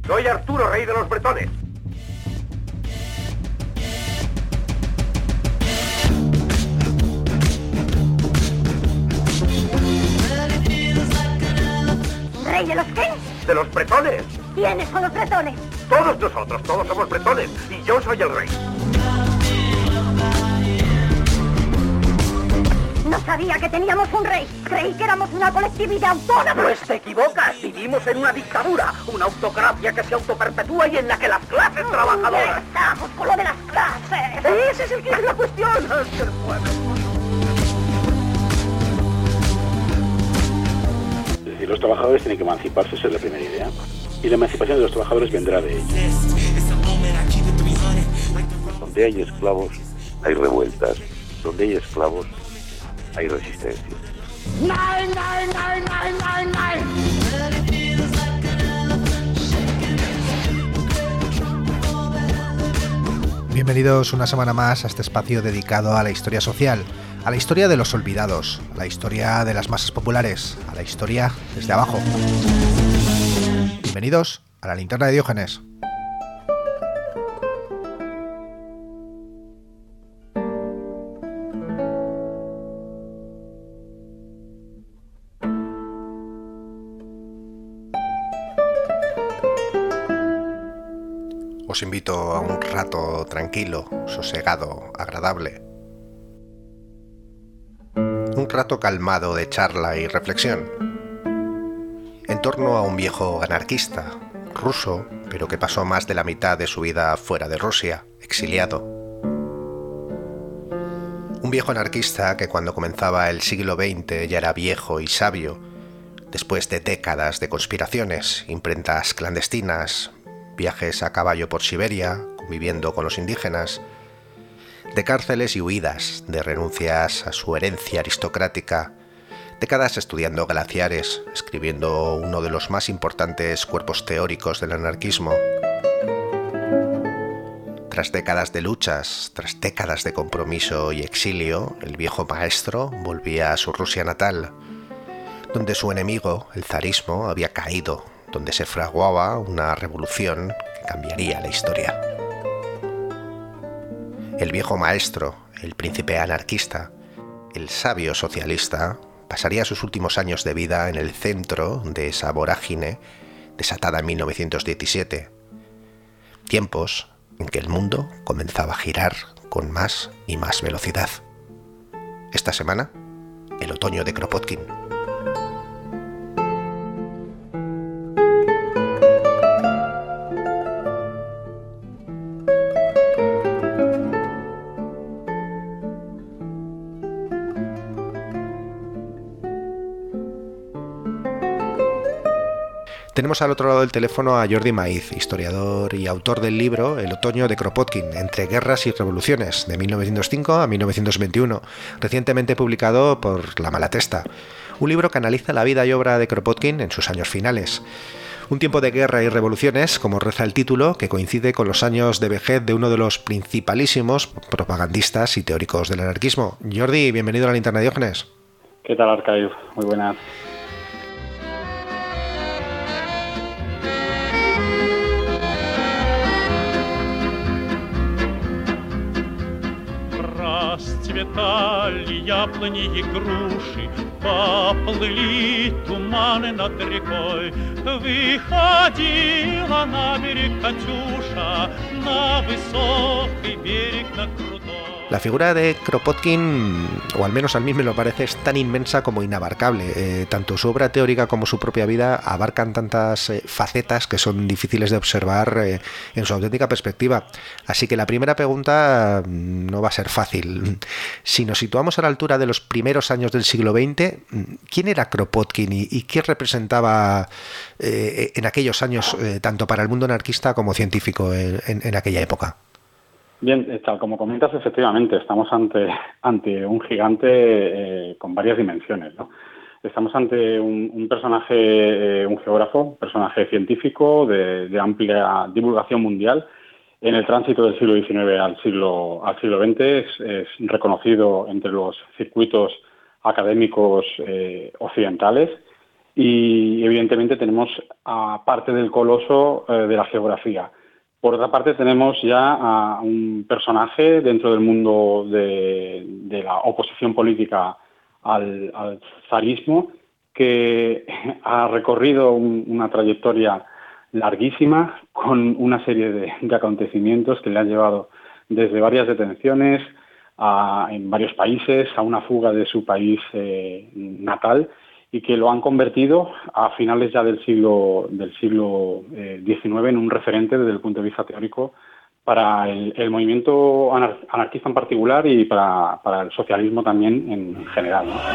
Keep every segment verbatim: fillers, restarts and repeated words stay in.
Soy Arturo, rey de los bretones. ¿Rey de los qué? De los bretones. ¿Quiénes son los bretones? Todos nosotros, todos somos bretones. Y yo soy el rey. No sabía que teníamos un rey. Creí que éramos una colectividad autónoma. Pues te equivocas. Vivimos en una dictadura. Una autocracia que se autoperpetúa y en la que las clases trabajadoras... Ya estamos con lo de las clases. Ese es el que es la cuestión. Es decir, los trabajadores tienen que emanciparse, esa es la primera idea. Y la emancipación de los trabajadores vendrá de ellos. Donde hay esclavos, hay revueltas. Donde hay esclavos, hay resistencia. Nein, nein, nein, nein, nein, nein. Bienvenidos una semana más a este espacio dedicado a la historia social, a la historia de los olvidados, a la historia de las masas populares, a la historia desde abajo. Bienvenidos a la Linterna de Diógenes. Os invito a un rato tranquilo, sosegado, agradable. Un rato calmado de charla y reflexión. En torno a un viejo anarquista, ruso, pero que pasó más de la mitad de su vida fuera de Rusia, exiliado. Un viejo anarquista que cuando comenzaba el siglo veinte ya era viejo y sabio, después de décadas de conspiraciones, imprentas clandestinas, viajes a caballo por Siberia, conviviendo con los indígenas, de cárceles y huidas, de renuncias a su herencia aristocrática, décadas estudiando glaciares, escribiendo uno de los más importantes cuerpos teóricos del anarquismo. Tras décadas de luchas, tras décadas de compromiso y exilio, el viejo maestro volvía a su Rusia natal, donde su enemigo, el zarismo, había caído, donde se fraguaba una revolución que cambiaría la historia. El viejo maestro, el príncipe anarquista, el sabio socialista, pasaría sus últimos años de vida en el centro de esa vorágine desatada en mil novecientos diecisiete. Tiempos en que el mundo comenzaba a girar con más y más velocidad. Esta semana, el otoño de Kropotkin. Tenemos al otro lado del teléfono a Jordi Maiz, historiador y autor del libro El otoño de Kropotkin, entre guerras y revoluciones, de mil novecientos cinco a mil novecientos veintiuno, recientemente publicado por La Malatesta. Un libro que analiza la vida y obra de Kropotkin en sus años finales. Un tiempo de guerra y revoluciones, como reza el título, que coincide con los años de vejez de uno de los principalísimos propagandistas y teóricos del anarquismo. Jordi, bienvenido a la Linterna de Diógenes. ¿Qué tal, Arcadio? Muy buenas. Расцветали яблони и груши, поплыли туманы над рекой. Выходила на берег Катюша, на высокий берег, на крутой. La figura de Kropotkin, o al menos a mí me lo parece, es tan inmensa como inabarcable. Eh, tanto su obra teórica como su propia vida abarcan tantas eh, facetas que son difíciles de observar eh, en su auténtica perspectiva. Así que la primera pregunta no va a ser fácil. Si nos situamos a la altura de los primeros años del siglo veinte, ¿quién era Kropotkin y, y qué representaba eh, en aquellos años, eh, tanto para el mundo anarquista como científico en, en, en aquella época? Bien, tal como comentas, efectivamente, estamos ante, ante un gigante eh, con varias dimensiones, ¿no? Estamos ante un, un personaje, eh, un geógrafo, un personaje científico de, de amplia divulgación mundial. En el tránsito del siglo diecinueve al siglo, al siglo veinte es, es reconocido entre los circuitos académicos eh, occidentales y evidentemente tenemos a parte del coloso eh, de la geografía. Por otra parte tenemos ya a un personaje dentro del mundo de, de la oposición política al, al zarismo que ha recorrido un, una trayectoria larguísima con una serie de, de acontecimientos que le han llevado desde varias detenciones a, en varios países, a una fuga de su país eh, natal, y que lo han convertido a finales ya del siglo del siglo eh, diecinueve en un referente desde el punto de vista teórico para el, el movimiento anar anarquista en particular y para, para el socialismo también en general, ¿no?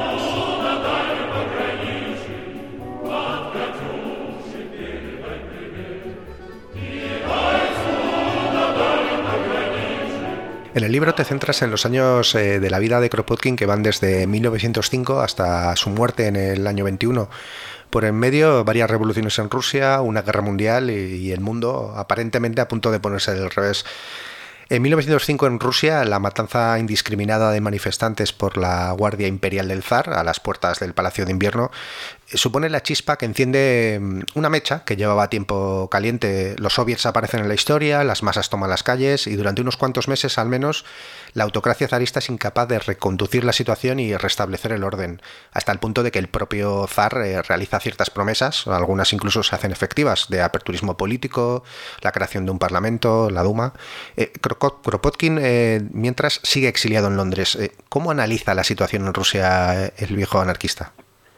En el libro te centras en los años eh, de la vida de Kropotkin, que van desde mil novecientos cinco hasta su muerte en el año veintiuno. Por en medio, varias revoluciones en Rusia, una guerra mundial y, y el mundo aparentemente a punto de ponerse del revés. En mil novecientos cinco en Rusia, la matanza indiscriminada de manifestantes por la Guardia Imperial del Zar a las puertas del Palacio de Invierno supone la chispa que enciende una mecha que llevaba tiempo caliente. Los soviets aparecen en la historia, las masas toman las calles y durante unos cuantos meses al menos la autocracia zarista es incapaz de reconducir la situación y restablecer el orden, hasta el punto de que el propio zar eh, realiza ciertas promesas, algunas incluso se hacen efectivas, de aperturismo político, la creación de un parlamento, la Duma. Eh, Kropotkin, eh, mientras, sigue exiliado en Londres. Eh, ¿Cómo analiza la situación en Rusia el viejo anarquista?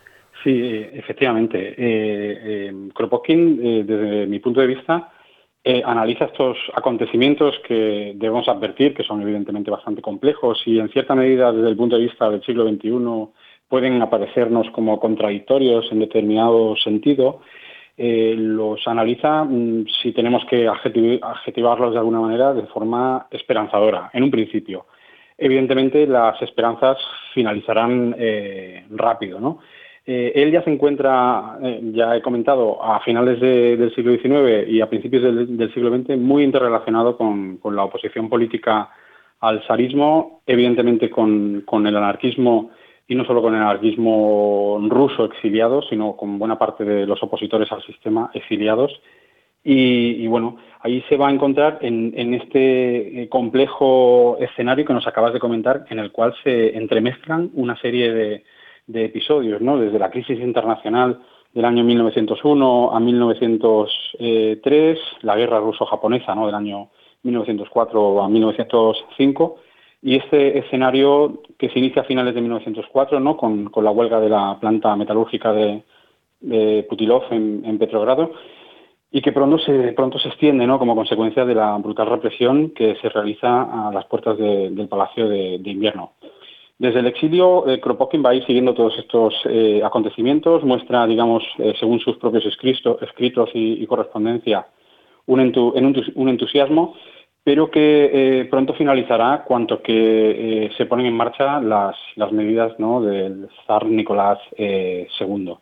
Sí, efectivamente. Eh, eh, Kropotkin, eh, desde mi punto de vista, eh, analiza estos acontecimientos que debemos advertir, que son evidentemente bastante complejos y en cierta medida desde el punto de vista del siglo veintiuno pueden aparecernos como contradictorios en determinado sentido. Eh, los analiza, mm, si tenemos que adjetivar, adjetivarlos de alguna manera, de forma esperanzadora, en un principio. Evidentemente las esperanzas finalizarán eh, rápido, ¿no? Eh, él ya se encuentra, eh, ya he comentado, a finales de, del siglo diecinueve y a principios del, del siglo veinte muy interrelacionado con, con la oposición política al zarismo, evidentemente con, con el anarquismo, y no solo con el anarquismo ruso exiliado, sino con buena parte de los opositores al sistema exiliados. Y, y bueno, ahí se va a encontrar en, en este complejo escenario que nos acabas de comentar, en el cual se entremezclan una serie de de episodios, ¿no? Desde la crisis internacional del año mil novecientos uno a mil novecientos tres, la guerra ruso-japonesa, ¿no? Del año mil novecientos cuatro a mil novecientos cinco, y este escenario que se inicia a finales de mil novecientos cuatro, ¿no? Con, con la huelga de la planta metalúrgica de, de Putilov en, en Petrogrado, y que pronto se, pronto se extiende, ¿no? Como consecuencia de la brutal represión que se realiza a las puertas de, del Palacio de, de Invierno. Desde el exilio, eh, Kropotkin va a ir siguiendo todos estos eh, acontecimientos, muestra, digamos, eh, según sus propios escritos, escritos y, y correspondencia, un, entu, en un, un entusiasmo, pero que eh, pronto finalizará cuanto que eh, se ponen en marcha las, las medidas, ¿no? Del zar Nicolás eh, segundo.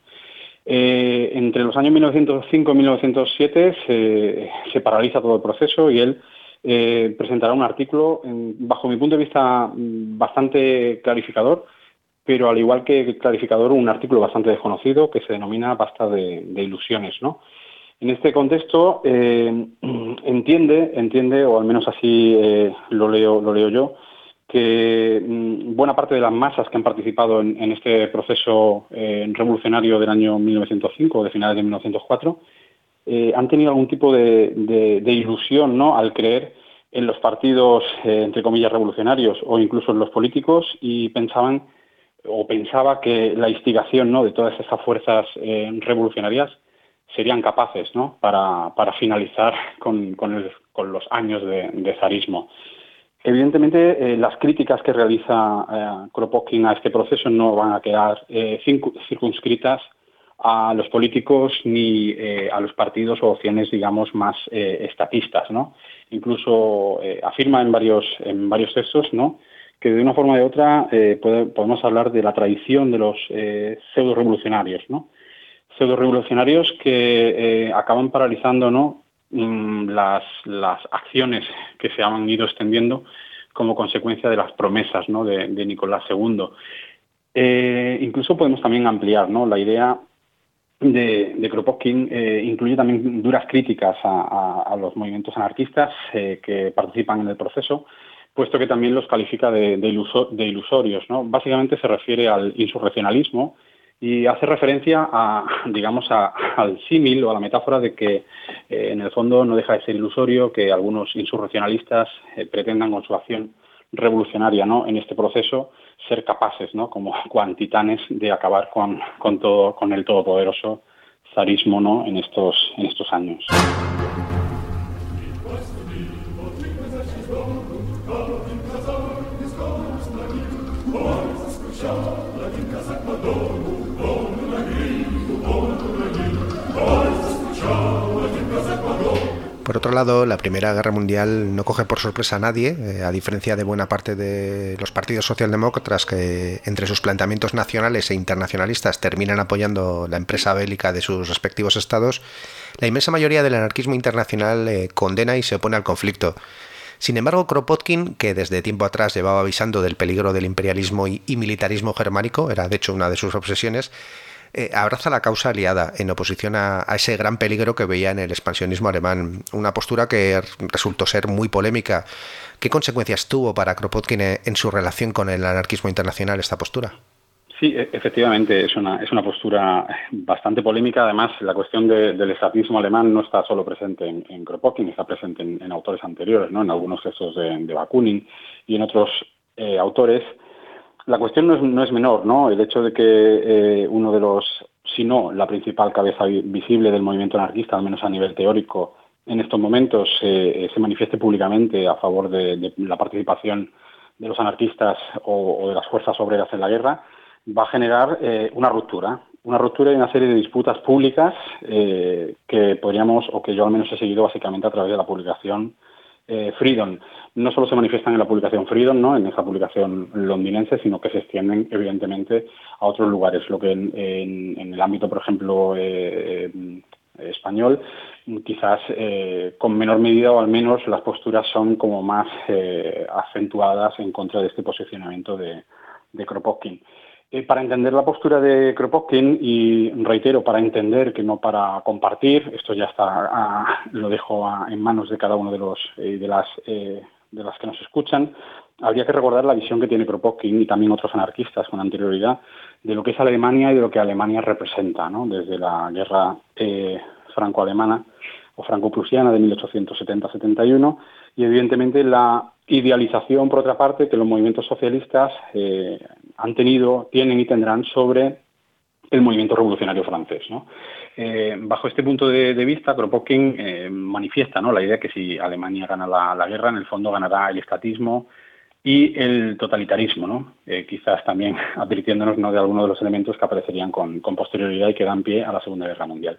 Eh, entre los años mil novecientos cinco y mil novecientos siete se, se paraliza todo el proceso y él Eh, presentará un artículo, en, bajo mi punto de vista, bastante clarificador, pero al igual que clarificador, un artículo bastante desconocido que se denomina Basta de, de ilusiones, ¿no? En este contexto eh, entiende, entiende, o al menos así eh, lo leo, lo leo yo, que mm, buena parte de las masas que han participado en, en este proceso eh, revolucionario del año mil novecientos cinco, de finales de mil novecientos cuatro, Eh, han tenido algún tipo de, de, de ilusión, ¿no? Al creer en los partidos, eh, entre comillas, revolucionarios o incluso en los políticos, y pensaban o pensaba que la instigación, ¿no? De todas esas fuerzas eh, revolucionarias serían capaces, ¿no? Para, para finalizar con, con, el, con los años de, de zarismo. Evidentemente, eh, las críticas que realiza eh, Kropotkin a este proceso no van a quedar eh, circunscritas a los políticos ni eh, a los partidos o opciones, digamos, más eh, estatistas, ¿no? Incluso eh, afirma en varios en varios textos, ¿no?, que de una forma u de otra eh, puede, podemos hablar de la tradición de los eh, pseudo-revolucionarios, ¿no? Pseudo-revolucionarios que eh, acaban paralizando, ¿no?, mm, las, las acciones que se han ido extendiendo como consecuencia de las promesas, ¿no?, de, de Nicolás segundo. Eh, incluso podemos también ampliar, ¿no?, la idea de, de Kropotkin eh, incluye también duras críticas a, a, a los movimientos anarquistas eh, que participan en el proceso, puesto que también los califica de, de, iluso, de ilusorios, ¿no? Básicamente se refiere al insurreccionalismo y hace referencia a, digamos, a, al símil o a la metáfora de que eh, en el fondo no deja de ser ilusorio que algunos insurreccionalistas eh, pretendan con su acción revolucionaria, ¿no?, en este proceso ser capaces, ¿no?, como cuantitanes, de acabar con, con todo, con el todopoderoso zarismo, ¿no?, en estos, en estos años. Por otro lado, la Primera Guerra Mundial no coge por sorpresa a nadie, eh, a diferencia de buena parte de los partidos socialdemócratas que, entre sus planteamientos nacionales e internacionalistas, terminan apoyando la empresa bélica de sus respectivos estados. La inmensa mayoría del anarquismo internacional eh, condena y se opone al conflicto. Sin embargo, Kropotkin, que desde tiempo atrás llevaba avisando del peligro del imperialismo y, y militarismo germánico, era de hecho una de sus obsesiones, Eh, abraza la causa aliada en oposición a, a ese gran peligro que veía en el expansionismo alemán, una postura que resultó ser muy polémica. ¿Qué consecuencias tuvo para Kropotkin en su relación con el anarquismo internacional esta postura? Sí, efectivamente, es una, es una postura bastante polémica. Además, la cuestión de, del estatismo alemán no está solo presente en, en Kropotkin, está presente en, en autores anteriores, ¿no?, en algunos textos de, de Bakunin y en otros eh, autores. La cuestión no es, no es menor, ¿no? El hecho de que eh, uno de los, si no la principal cabeza visible del movimiento anarquista, al menos a nivel teórico, en estos momentos eh, se manifieste públicamente a favor de, de la participación de los anarquistas o, o de las fuerzas obreras en la guerra, va a generar eh, una ruptura, una ruptura y una serie de disputas públicas eh, que podríamos, o que yo al menos he seguido básicamente a través de la publicación Eh, Freedom. No solo se manifiestan en la publicación Freedom, ¿no?, en esa publicación londinense, sino que se extienden evidentemente a otros lugares, lo que en, en, en el ámbito, por ejemplo, eh, eh, español, quizás eh, con menor medida, o al menos las posturas son como más eh, acentuadas en contra de este posicionamiento de, de Kropotkin. Eh, para entender la postura de Kropotkin, y reitero, para entender, que no para compartir, esto ya está, a, lo dejo a, en manos de cada uno de los eh, de las eh, de las que nos escuchan, habría que recordar la visión que tiene Kropotkin y también otros anarquistas con anterioridad de lo que es Alemania y de lo que Alemania representa, ¿no?, desde la guerra eh, franco-alemana o franco-prusiana de mil ochocientos setenta setenta y uno, y evidentemente la idealización, por otra parte, que los movimientos socialistas eh, han tenido, tienen y tendrán sobre el movimiento revolucionario francés, ¿no? Eh, bajo este punto de, de vista, Kropotkin eh, manifiesta, ¿no?, la idea que si Alemania gana la, la guerra, en el fondo ganará el estatismo y el totalitarismo, ¿no? Eh, quizás también advirtiéndonos, ¿no?, de algunos de los elementos que aparecerían con, con posterioridad y que dan pie a la Segunda Guerra Mundial.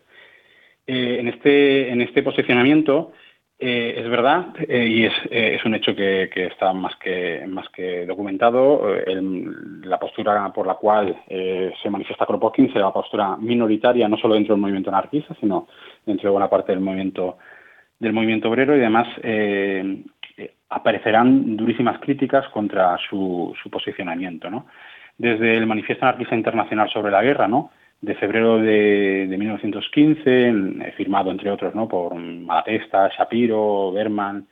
Eh, en este en este posicionamiento eh, es verdad eh, y es, eh, es un hecho que, que está más que más que documentado. Eh, el, la postura por la cual eh, se manifiesta Kropotkin será la postura minoritaria, no solo dentro del movimiento anarquista, sino dentro de buena parte del movimiento del movimiento obrero, y además eh, aparecerán durísimas críticas contra su, su posicionamiento, ¿no? Desde el Manifiesto Anarquista Internacional sobre la Guerra, ¿no?, de febrero de, de mil novecientos quince, firmado entre otros, ¿no?, por Malatesta, Shapiro, Berman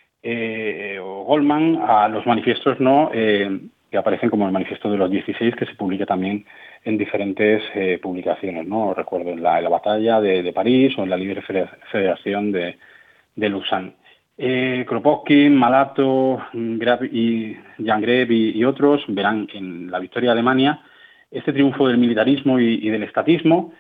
eh, o Goldman, a los manifiestos, ¿no?, eh, que aparecen como el Manifiesto de los dieciséis, que se publica también en diferentes eh, publicaciones, ¿no? Recuerdo en la, en la Batalla de, de París o en la Libre Federación de, de Lausanne. Eh, Kropotkin, Malato, Grab y Jan Greb y, y otros verán en la victoria de Alemania este triunfo del militarismo y, y del estatismo,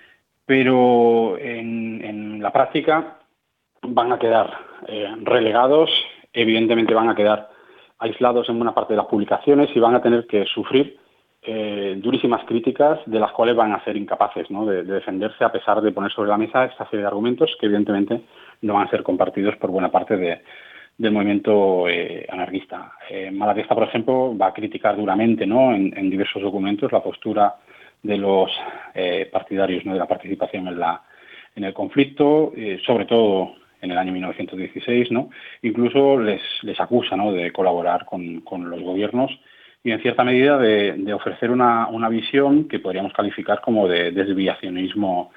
pero en, en la práctica van a quedar eh, relegados, evidentemente van a quedar aislados en buena parte de las publicaciones y van a tener que sufrir eh, durísimas críticas, de las cuales van a ser incapaces, ¿no?, de, de defenderse, a pesar de poner sobre la mesa esta serie de argumentos que evidentemente no van a ser compartidos por buena parte de, del movimiento eh, anarquista. Eh, Malatesta, por ejemplo, va a criticar duramente, ¿no?, en, en diversos documentos, la postura de los eh, partidarios, ¿no?, de la participación en, la, en el conflicto, eh, sobre todo en el año mil novecientos dieciséis, ¿no? Incluso les, les acusa, ¿no?, de colaborar con, con los gobiernos y, en cierta medida, de, de ofrecer una, una visión que podríamos calificar como de desviacionismo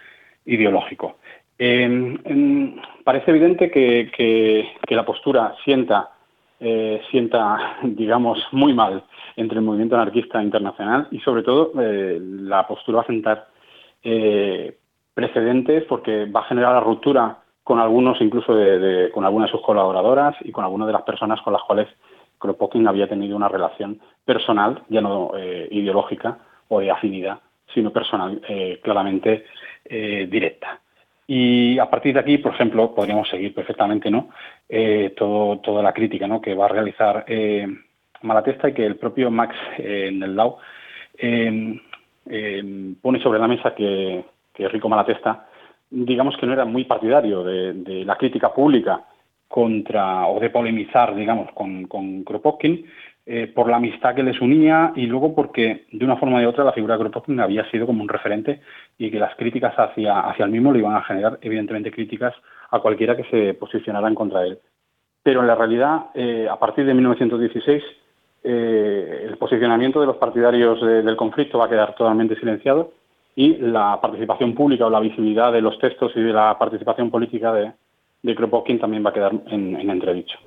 ideológico. Eh, en, parece evidente que, que, que la postura sienta, eh, sienta, digamos, muy mal entre el movimiento anarquista internacional y, sobre todo, eh, la postura va a sentar eh, precedentes porque va a generar la ruptura con algunos, incluso de, de, con algunas de sus colaboradoras y con algunas de las personas con las cuales Kropotkin había tenido una relación personal, ya no eh, ideológica o de afinidad, sino personal, eh, claramente eh, directa. Y a partir de aquí, por ejemplo, podríamos seguir perfectamente, ¿no? Eh, todo, toda la crítica, ¿no?, que va a realizar eh, Malatesta y que el propio Max eh, Neldau eh, eh, pone sobre la mesa que, que Enrico Malatesta, digamos que no era muy partidario de, de la crítica pública contra, o de polemizar, digamos, con, con Kropotkin, eh, por la amistad que les unía y luego porque, de una forma u otra, la figura de Kropotkin había sido como un referente y que las críticas hacia, hacia el mismo le iban a generar, evidentemente, críticas a cualquiera que se posicionara en contra de él. Pero en la realidad, eh, a partir de mil novecientos dieciséis, eh, el posicionamiento de los partidarios de, del conflicto va a quedar totalmente silenciado y la participación pública o la visibilidad de los textos y de la participación política de, de Kropotkin también va a quedar en, en entredicho.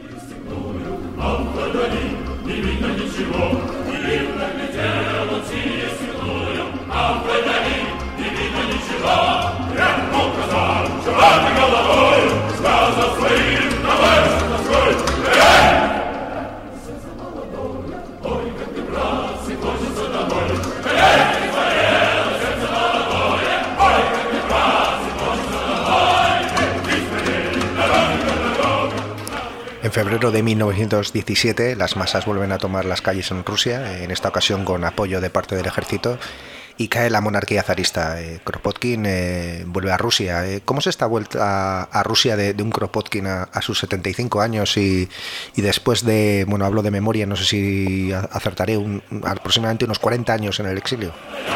En febrero de mil novecientos diecisiete, las masas vuelven a tomar las calles en Rusia, en esta ocasión con apoyo de parte del ejército, y cae la monarquía zarista. Eh, Kropotkin eh, vuelve a Rusia. Eh, ¿Cómo es esta vuelta a, a Rusia de, de un Kropotkin a, a sus setenta y cinco años y, y después de, bueno, hablo de memoria, no sé si acertaré, un, aproximadamente unos cuarenta años en el exilio?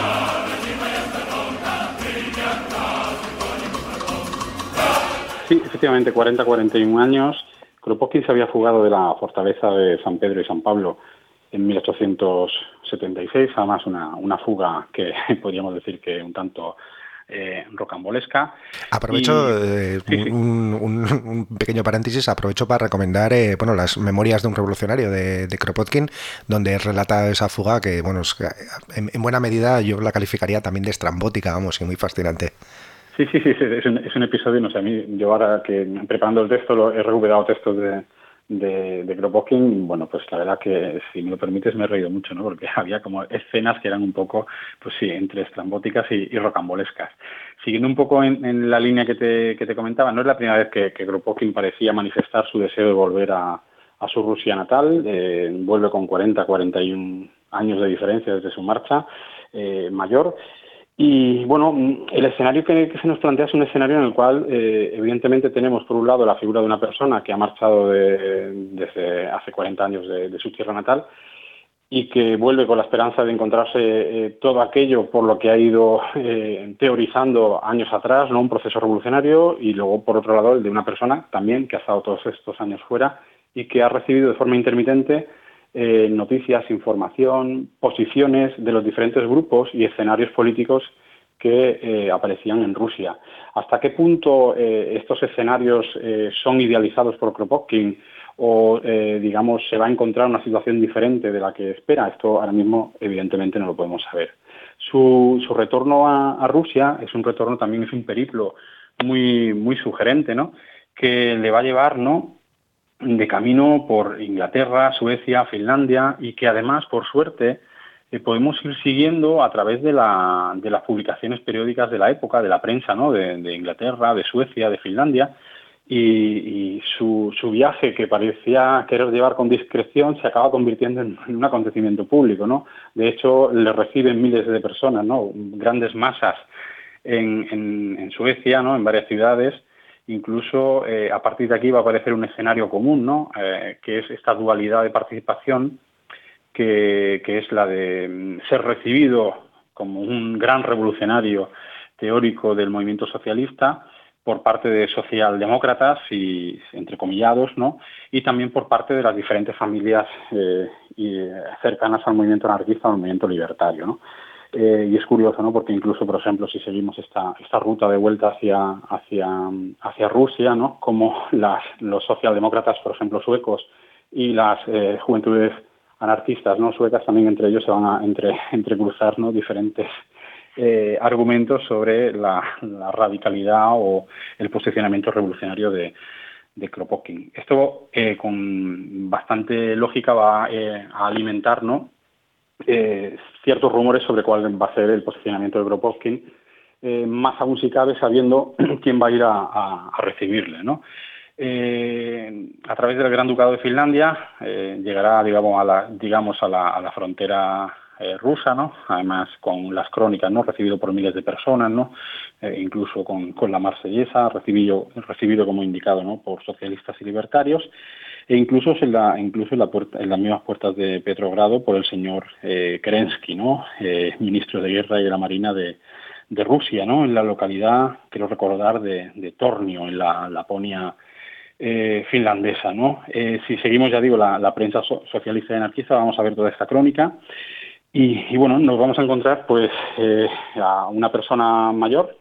Sí, efectivamente, cuarenta a cuarenta y un años. Kropotkin se había fugado de la fortaleza de San Pedro y San Pablo en mil ochocientos setenta y seis, además una, una fuga que podríamos decir que un tanto eh, rocambolesca. Aprovecho, y, eh, sí, sí. Un, un, un pequeño paréntesis, aprovecho para recomendar eh, bueno, las Memorias de un revolucionario de, de Kropotkin, donde relata esa fuga que, bueno, es que en, en buena medida yo la calificaría también de estrambótica, vamos, y muy fascinante. Sí, sí, sí, es un, es un episodio, no sé, a mí, yo ahora que preparando el texto lo he recuperado textos de, de, de Kropotkin, bueno, pues la verdad que, si me lo permites, me he reído mucho, ¿no? Porque había como escenas que eran un poco, pues sí, entre estrambóticas y, y rocambolescas. Siguiendo un poco en, en la línea que te, que te comentaba, no es la primera vez que, que Kropotkin parecía manifestar su deseo de volver a, a su Rusia natal, eh, vuelve con cuarenta, cuarenta y un años de diferencia desde su marcha eh, mayor. Y bueno, el escenario que, que se nos plantea es un escenario en el cual eh, evidentemente tenemos por un lado la figura de una persona que ha marchado de, desde hace cuarenta años de, de su tierra natal y que vuelve con la esperanza de encontrarse eh, todo aquello por lo que ha ido eh, teorizando años atrás, ¿no? Un proceso revolucionario, y luego por otro lado el de una persona también que ha estado todos estos años fuera y que ha recibido de forma intermitente Eh, noticias, información, posiciones de los diferentes grupos y escenarios políticos que eh, aparecían en Rusia. ¿Hasta qué punto eh, estos escenarios eh, son idealizados por Kropotkin o, eh, digamos, se va a encontrar una situación diferente de la que espera? Esto ahora mismo, evidentemente, no lo podemos saber. Su, su retorno a, a Rusia es un retorno también, es un periplo muy, muy sugerente, ¿no?, que le va a llevar, ¿no?, de camino por Inglaterra, Suecia, Finlandia, y que además, por suerte, eh, podemos ir siguiendo a través de, la, de las publicaciones periódicas de la época, de la prensa, ¿no?, de, de Inglaterra, de Suecia, de Finlandia, y, y su, su viaje, que parecía querer llevar con discreción, se acaba convirtiendo en, en un acontecimiento público, ¿no? De hecho, le reciben miles de personas, ¿no?, grandes masas en, en, en Suecia, ¿no?, en varias ciudades. Incluso eh, a partir de aquí va a aparecer un escenario común, ¿no?, eh, que es esta dualidad de participación, que, que es la de ser recibido como un gran revolucionario teórico del movimiento socialista por parte de socialdemócratas y entrecomillados, ¿no?, y también por parte de las diferentes familias eh, y cercanas al movimiento anarquista, al movimiento libertario, ¿no? Eh, y es curioso, ¿no? Porque incluso, por ejemplo, si seguimos esta, esta ruta de vuelta hacia, hacia, hacia Rusia, ¿no? Como las, los socialdemócratas, por ejemplo, suecos, y las eh, juventudes anarquistas, ¿no? Suecas, también entre ellos se van a entre, entrecruzar, ¿no? Diferentes eh, argumentos sobre la, la radicalidad o el posicionamiento revolucionario de, de Kropotkin. Esto, eh, con bastante lógica, va eh, a alimentar, ¿no? Eh, ciertos rumores sobre cuál va a ser el posicionamiento de Kropotkin, eh, más aún si cabe sabiendo quién va a ir a, a, a recibirle, ¿no? Eh, a través del Gran Ducado de Finlandia eh, llegará, digamos, a la, digamos, a la, a la frontera eh, rusa, ¿no? Además, con las crónicas, ¿no? Recibido por miles de personas, ¿no? Eh, incluso con, con la Marsellesa, recibido, recibido como indicado, ¿no? Por socialistas y libertarios. E incluso en, la, incluso en, la puerta, en las mismas puertas de Petrogrado por el señor eh, Kerensky, ¿no? Eh, ministro de Guerra y de la Marina de, de Rusia, ¿no? En la localidad, quiero recordar, de, de Tornio, en la Laponia eh, finlandesa, ¿no? Eh, si seguimos, ya digo, la, la prensa so, socialista y anarquista, vamos a ver toda esta crónica. Y, y bueno, nos vamos a encontrar, pues, eh, a una persona mayor,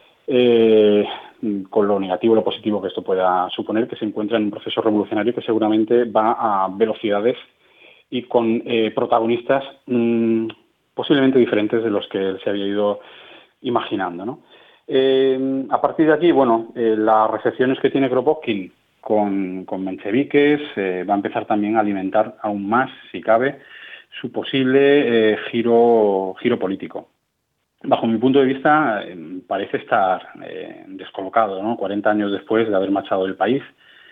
eh, con lo negativo y lo positivo que esto pueda suponer, que se encuentra en un proceso revolucionario que seguramente va a velocidades y con eh, protagonistas mmm, posiblemente diferentes de los que él se había ido imaginando, ¿no? Eh, a partir de aquí, bueno, eh, las recepciones que tiene Kropotkin con, con mencheviques eh, va a empezar también a alimentar aún más, si cabe, su posible eh, giro, giro político. Bajo mi punto de vista, eh, parece estar eh, descolocado, ¿no? cuarenta años después de haber marchado del país,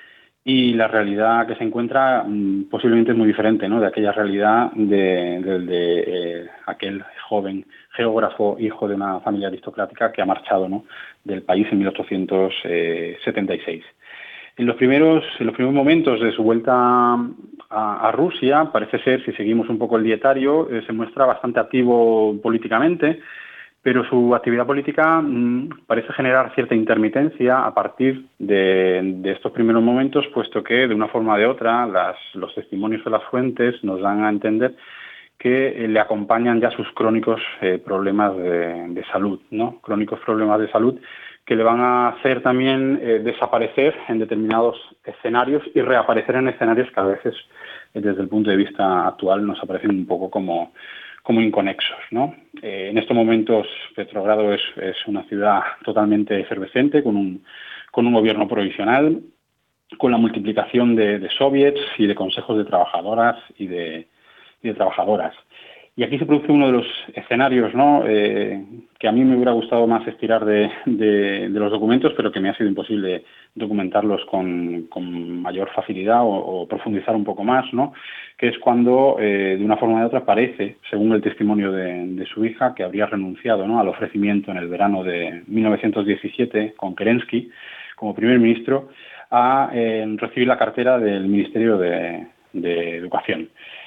y la realidad que se encuentra mmm, posiblemente es muy diferente, ¿no? De aquella realidad de, de, de eh, aquel joven geógrafo, hijo de una familia aristocrática que ha marchado, ¿no? Del país en mil ochocientos setenta y seis. En los primeros, en los primeros momentos de su vuelta a, a Rusia, parece ser, si seguimos un poco el dietario, eh, se muestra bastante activo políticamente, pero su actividad política mmm, parece generar cierta intermitencia a partir de, de estos primeros momentos, puesto que de una forma o de otra las, los testimonios de las fuentes nos dan a entender que eh, le acompañan ya sus crónicos eh, problemas de, de salud, ¿no? Crónicos problemas de salud que le van a hacer también eh, desaparecer en determinados escenarios y reaparecer en escenarios que a veces, eh, desde el punto de vista actual, nos aparecen un poco como como inconexos, ¿no? Eh, en estos momentos Petrogrado es, es una ciudad totalmente efervescente, con un, con un gobierno provisional, con la multiplicación de, de soviets y de consejos de trabajadoras y de, y de trabajadoras. Y aquí se produce uno de los escenarios, ¿no? Eh, que a mí me hubiera gustado más estirar de, de, de los documentos, pero que me ha sido imposible documentarlos con, con mayor facilidad o, o profundizar un poco más, ¿no? Que es cuando, eh, de una forma u de otra, parece, según el testimonio de, de su hija, que habría renunciado, ¿no? Al ofrecimiento en el verano de mil novecientos diecisiete con Kerensky como primer ministro a eh, recibir la cartera del Ministerio de, de Educación.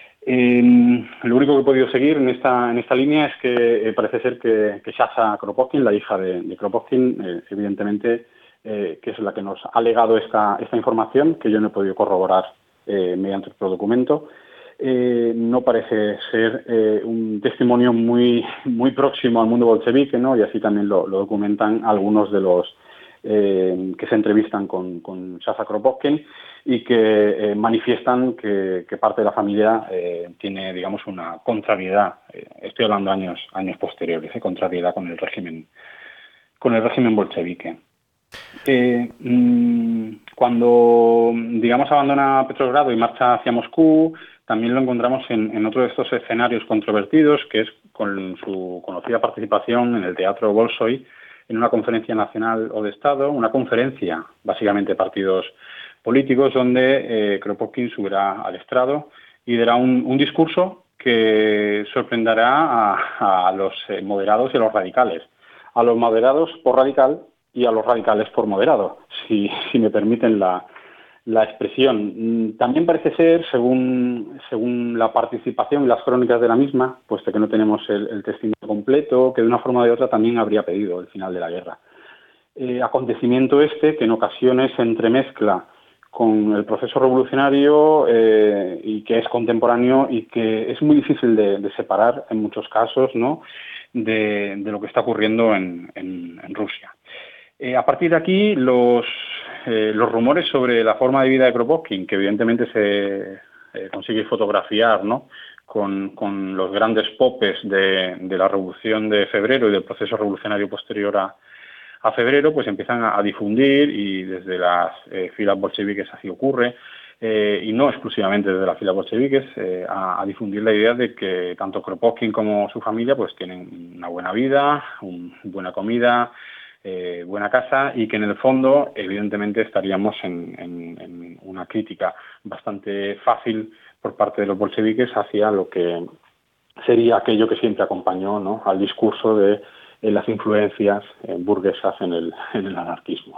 Eh, lo único que he podido seguir en esta en esta línea es que eh, parece ser que, que Sasha Kropotkin, la hija de, de Kropotkin, eh, evidentemente, eh, que es la que nos ha legado esta, esta información, que yo no he podido corroborar eh, mediante otro documento, eh, no parece ser eh, un testimonio muy muy próximo al mundo bolchevique, ¿no? Y así también lo, lo documentan algunos de los eh, que se entrevistan con, con Sasha Kropotkin, y que eh, manifiestan que, que parte de la familia eh, tiene, digamos, una contrariedad. Eh, estoy hablando años años posteriores, eh, contrariedad con el régimen con el régimen bolchevique. Eh, mmm, cuando, digamos, abandona Petrogrado y marcha hacia Moscú, también lo encontramos en, en otro de estos escenarios controvertidos, que es con su conocida participación en el Teatro Bolshoi, en una conferencia nacional o de Estado, una conferencia, básicamente de partidos políticos, donde eh, Kropotkin subirá al estrado y dará un, un discurso que sorprenderá a, a los eh, moderados y a los radicales. A los moderados por radical y a los radicales por moderado, si, si me permiten la, la expresión. También parece ser, según, según la participación y las crónicas de la misma, puesto que no tenemos el, el testimonio completo, que de una forma o de otra también habría pedido el final de la guerra. Eh, acontecimiento este que en ocasiones se entremezcla con el proceso revolucionario eh, y que es contemporáneo y que es muy difícil de, de separar en muchos casos, ¿no? de, de lo que está ocurriendo en, en, en Rusia. Eh, a partir de aquí, los, eh, los rumores sobre la forma de vida de Kropotkin, que evidentemente se eh, consigue fotografiar, ¿no?, con, con los grandes popes de, de la Revolución de Febrero y del proceso revolucionario posterior a, a febrero, pues empiezan a, a difundir, y desde las eh, filas bolcheviques así ocurre, eh, y no exclusivamente desde las filas bolcheviques, eh, a, a difundir la idea de que tanto Kropotkin como su familia pues tienen una buena vida, un, buena comida, eh, buena casa, y que en el fondo evidentemente estaríamos en, en, en una crítica bastante fácil por parte de los bolcheviques hacia lo que sería aquello que siempre acompañó, ¿no?, al discurso de eh, las influencias eh, burguesas en el, en el anarquismo.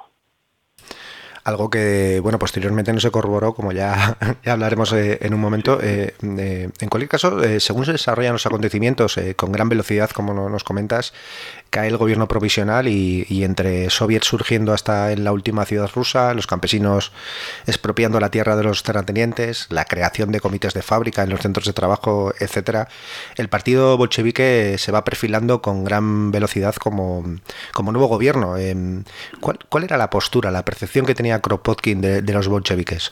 Algo que, bueno, posteriormente no se corroboró, como ya, ya hablaremos eh, en un momento. Eh, eh, en cualquier caso, eh, según se desarrollan los acontecimientos eh, con gran velocidad, como nos comentas, cae el gobierno provisional y, y entre soviets surgiendo hasta en la última ciudad rusa, los campesinos expropiando la tierra de los terratenientes, la creación de comités de fábrica en los centros de trabajo, etcétera, el partido bolchevique se va perfilando con gran velocidad como, como nuevo gobierno. Eh, ¿cuál, ¿Cuál era la postura, la percepción que tenía Kropotkin de, de los bolcheviques?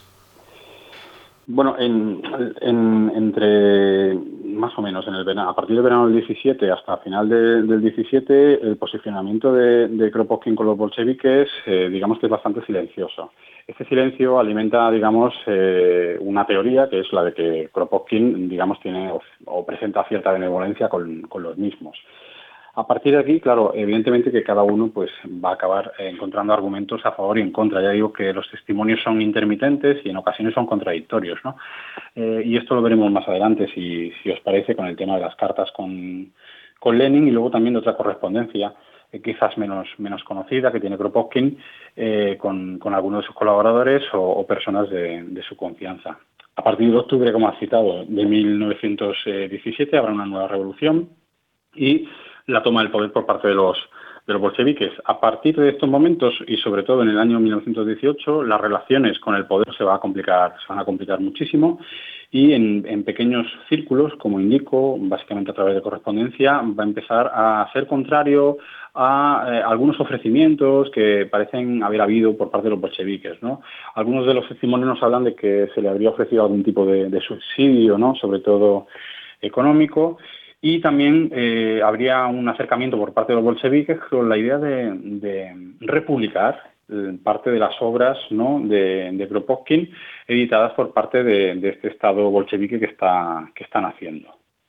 Bueno, en, en, entre más o menos en el verano, a partir del verano del diecisiete hasta final de, del diecisiete, el posicionamiento de, de Kropotkin con los bolcheviques, eh, digamos que es bastante silencioso. Este silencio alimenta, digamos, eh, una teoría que es la de que Kropotkin, digamos, tiene o, o presenta cierta benevolencia con, con los mismos. A partir de aquí, claro, evidentemente que cada uno pues va a acabar encontrando argumentos a favor y en contra. Ya digo que los testimonios son intermitentes y en ocasiones son contradictorios, ¿no? Eh, y esto lo veremos más adelante, si, si os parece, con el tema de las cartas con, con Lenin, y luego también de otra correspondencia eh, quizás menos, menos conocida que tiene Kropotkin eh, con, con algunos de sus colaboradores o, o personas de, de su confianza. A partir de octubre, como has citado, de mil novecientos diecisiete habrá una nueva revolución y la toma del poder por parte de los, de los bolcheviques. A partir de estos momentos, y sobre todo en el año mil novecientos dieciocho, las relaciones con el poder se, va a complicar, se van a complicar muchísimo, y en, en pequeños círculos, como indico, básicamente a través de correspondencia, va a empezar a ser contrario a eh, algunos ofrecimientos que parecen haber habido por parte de los bolcheviques, ¿no? Algunos de los testimonios nos hablan de que se le habría ofrecido algún tipo de, de subsidio, ¿no?, sobre todo económico. Y también eh, habría un acercamiento por parte de los bolcheviques con la idea de, de republicar eh, parte de las obras, ¿no?, de, de Kropotkin, editadas por parte de, de este Estado bolchevique que está, que están haciendo.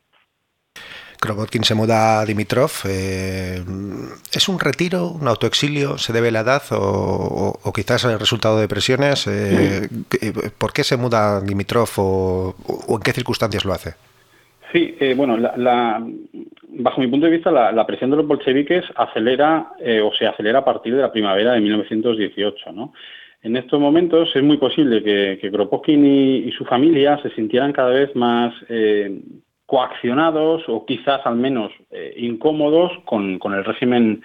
Kropotkin se muda a Dimitrov. Eh, ¿Es un retiro, un autoexilio? ¿Se debe a la edad o, o, o quizás el resultado de presiones? Eh, ¿Por qué se muda a Dimitrov o, o en qué circunstancias lo hace? Sí, eh, bueno, la, la, bajo mi punto de vista, la, la presión de los bolcheviques acelera eh, o se acelera a partir de la primavera de mil novecientos dieciocho, ¿no? En estos momentos es muy posible que, que Kropotkin y, y su familia se sintieran cada vez más eh, coaccionados o quizás al menos eh, incómodos con, con el régimen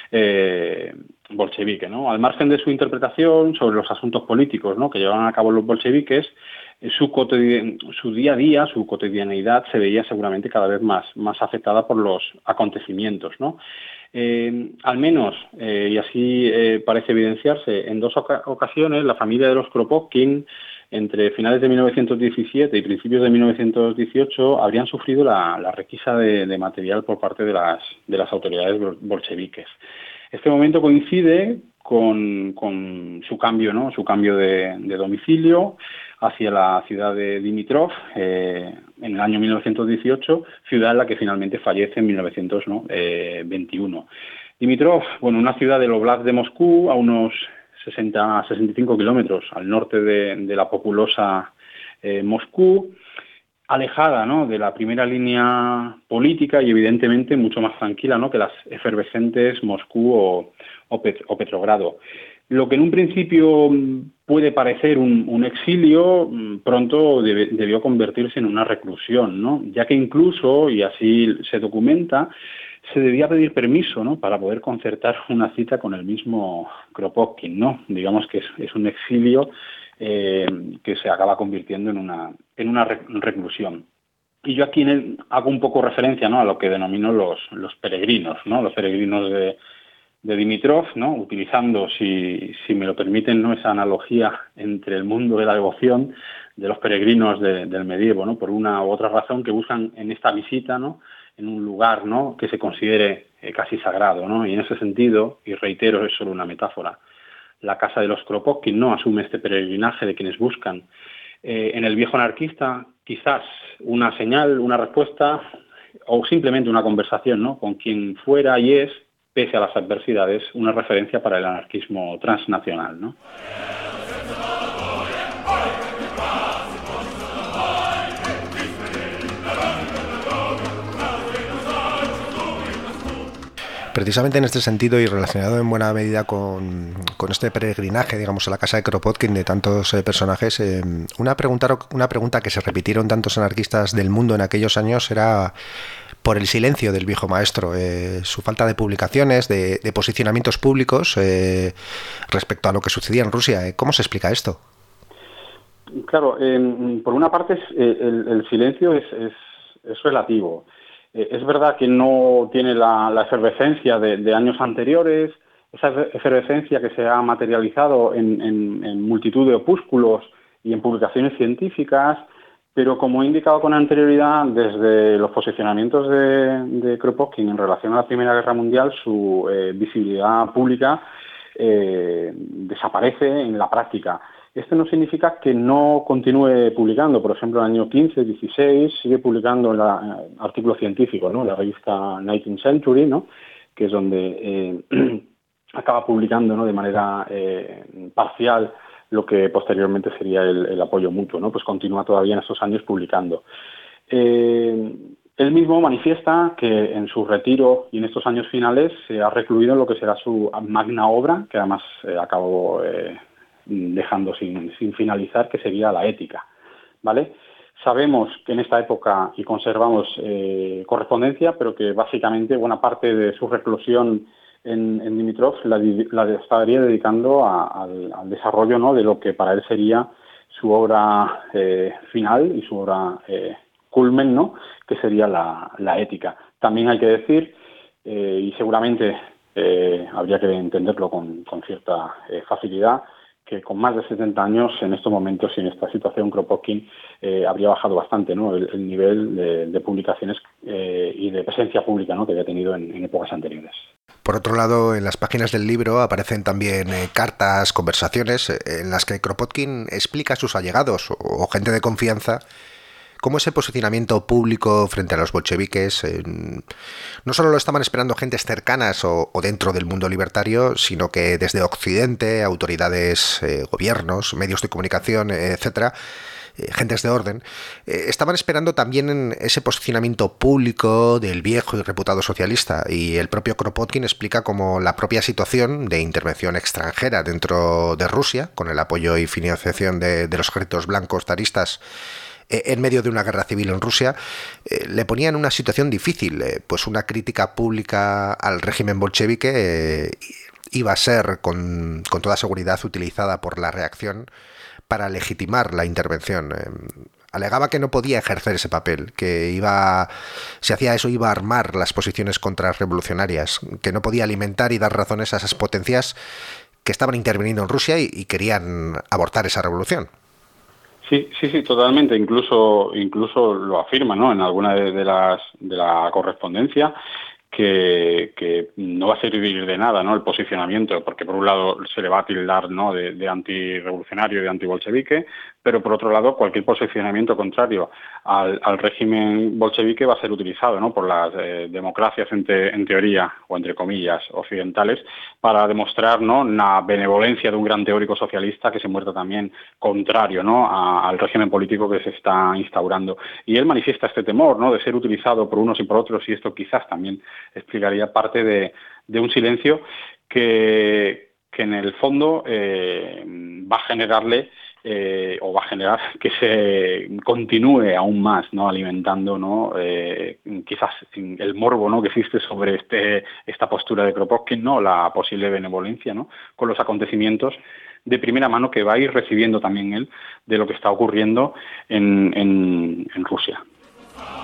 eh, bolchevique, ¿no? Al margen de su interpretación sobre los asuntos políticos, ¿no?, que llevaban a cabo los bolcheviques, Su, cotidi- su día a día, su cotidianeidad se veía seguramente cada vez más, más afectada por los acontecimientos, ¿no? Eh, al menos, eh, y así eh, parece evidenciarse, en dos oca- ocasiones la familia de los Kropotkin, entre finales de mil novecientos diecisiete y principios de mil novecientos dieciocho, habrían sufrido la, la requisa de, de material por parte de las, de las autoridades bolcheviques. Este momento coincide con, con su cambio, ¿no?, su cambio de, de domicilio hacia la ciudad de Dimitrov eh, en el año mil novecientos dieciocho, ciudad en la que finalmente fallece en mil novecientos veintiuno. Dimitrov, bueno, una ciudad del Oblast de Moscú, a unos sesenta a sesenta y cinco kilómetros al norte de, de la populosa eh, Moscú, alejada, ¿no?, de la primera línea política y evidentemente mucho más tranquila, ¿no?, que las efervescentes Moscú o, o, Pet, o Petrogrado. Lo que en un principio puede parecer un, un exilio, pronto debe, debió convertirse en una reclusión, ¿no?, ya que incluso, y así se documenta, se debía pedir permiso, ¿no?, para poder concertar una cita con el mismo Kropotkin, ¿no? Digamos que es, es un exilio eh, que se acaba convirtiendo en una, en una reclusión. Y yo aquí en el, hago un poco referencia, ¿no?, a lo que denomino los, los peregrinos, ¿no?, los peregrinos de, de Dimitrov, ¿no?, utilizando, si, si me lo permiten, ¿no?, esa analogía entre el mundo de la devoción de los peregrinos de, del medievo, ¿no?, por una u otra razón que buscan en esta visita, ¿no?, en un lugar, ¿no?, que se considere eh, casi sagrado, ¿no?, y en ese sentido, y reitero, es solo una metáfora, la casa de los Kropotkin no asume este peregrinaje de quienes buscan. Eh, en el viejo anarquista, quizás una señal, una respuesta o simplemente una conversación, ¿no?, con quien fuera y es, pese a las adversidades, una referencia para el anarquismo transnacional, ¿no? Precisamente en este sentido y relacionado en buena medida con, con este peregrinaje, digamos, a la casa de Kropotkin de tantos eh, personajes, eh, una, pregunta, una pregunta que se repitieron tantos anarquistas del mundo en aquellos años era por el silencio del viejo maestro, eh, su falta de publicaciones, de, de posicionamientos públicos eh, respecto a lo que sucedía en Rusia. Eh, ¿Cómo se explica esto? Claro, eh, por una parte es, eh, el, el silencio es, es, es relativo. Es verdad que no tiene la, la efervescencia de, de años anteriores, esa efervescencia que se ha materializado en, en, en multitud de opúsculos y en publicaciones científicas, pero como he indicado con anterioridad, desde los posicionamientos de, de Kropotkin en relación a la Primera Guerra Mundial, su eh, visibilidad pública eh, desaparece en la práctica. Esto no significa que no continúe publicando. Por ejemplo, en el año quince, dieciséis sigue publicando la, eh, artículos científicos, ¿no?, la revista nineteenth century, ¿no?, que es donde eh, acaba publicando, ¿no?, de manera eh, parcial lo que posteriormente sería el, el apoyo mutuo, ¿no? Pues continúa todavía en estos años publicando. Eh, él mismo manifiesta que en su retiro y en estos años finales se ha recluido en lo que será su magna obra, que además eh, acabó Eh, dejando sin, sin finalizar, que sería la ética, ¿vale? Sabemos que en esta época, y conservamos eh, correspondencia, pero que básicamente buena parte de su reclusión en, en Dimitrov la, la estaría dedicando a, al, al desarrollo, ¿no?, de lo que para él sería su obra eh, final y su obra eh, culmen, ¿no?, que sería la, la ética. También hay que decir, eh, y seguramente eh, habría que entenderlo con, con cierta eh, facilidad, que con más de setenta años, en estos momentos y en esta situación, Kropotkin eh, habría bajado bastante, ¿no?, el, el nivel de, de publicaciones eh, y de presencia pública, ¿no?, que había tenido en, en épocas anteriores. Por otro lado, en las páginas del libro aparecen también eh, cartas, conversaciones, eh, en las que Kropotkin explica a sus allegados o, o gente de confianza cómo ese posicionamiento público frente a los bolcheviques eh, no solo lo estaban esperando gentes cercanas o, o dentro del mundo libertario, sino que desde Occidente, autoridades, eh, gobiernos, medios de comunicación, eh, etcétera, eh, gentes de orden, eh, estaban esperando también en ese posicionamiento público del viejo y reputado socialista. Y el propio Kropotkin explica cómo la propia situación de intervención extranjera dentro de Rusia, con el apoyo y financiación de, de los ejércitos blancos zaristas, en medio de una guerra civil en Rusia, eh, le ponía en una situación difícil, eh, pues una crítica pública al régimen bolchevique eh, iba a ser con, con toda seguridad utilizada por la reacción para legitimar la intervención. Eh, alegaba que no podía ejercer ese papel, que iba, si hacía eso iba a armar las posiciones contrarrevolucionarias, que no podía alimentar y dar razones a esas potencias que estaban interviniendo en Rusia y, y querían abortar esa revolución. Sí, sí, sí, totalmente. Incluso, incluso lo afirma, ¿no?, en alguna de, de las de la correspondencia, que, que no va a servir de nada, ¿no?, el posicionamiento, porque por un lado se le va a tildar, ¿no?, de, de antirrevolucionario, de antibolchevique, pero por otro lado cualquier posicionamiento contrario al, al régimen bolchevique va a ser utilizado, ¿no?, por las eh, democracias en, te, en teoría, o entre comillas, occidentales, para demostrar, ¿no?, la benevolencia de un gran teórico socialista que se muestra también contrario, ¿no?, a, al régimen político que se está instaurando. Y él manifiesta este temor, ¿no?, de ser utilizado por unos y por otros, y esto quizás también explicaría parte de, de un silencio que, que en el fondo eh, va a generarle Eh, o va a generar que se continúe aún más, ¿no?, alimentando, ¿no?, eh, quizás el morbo, ¿no?, que existe sobre este esta postura de Kropotkin, ¿no?, la posible benevolencia, ¿no?, con los acontecimientos de primera mano que va a ir recibiendo también él de lo que está ocurriendo en, en, en Rusia.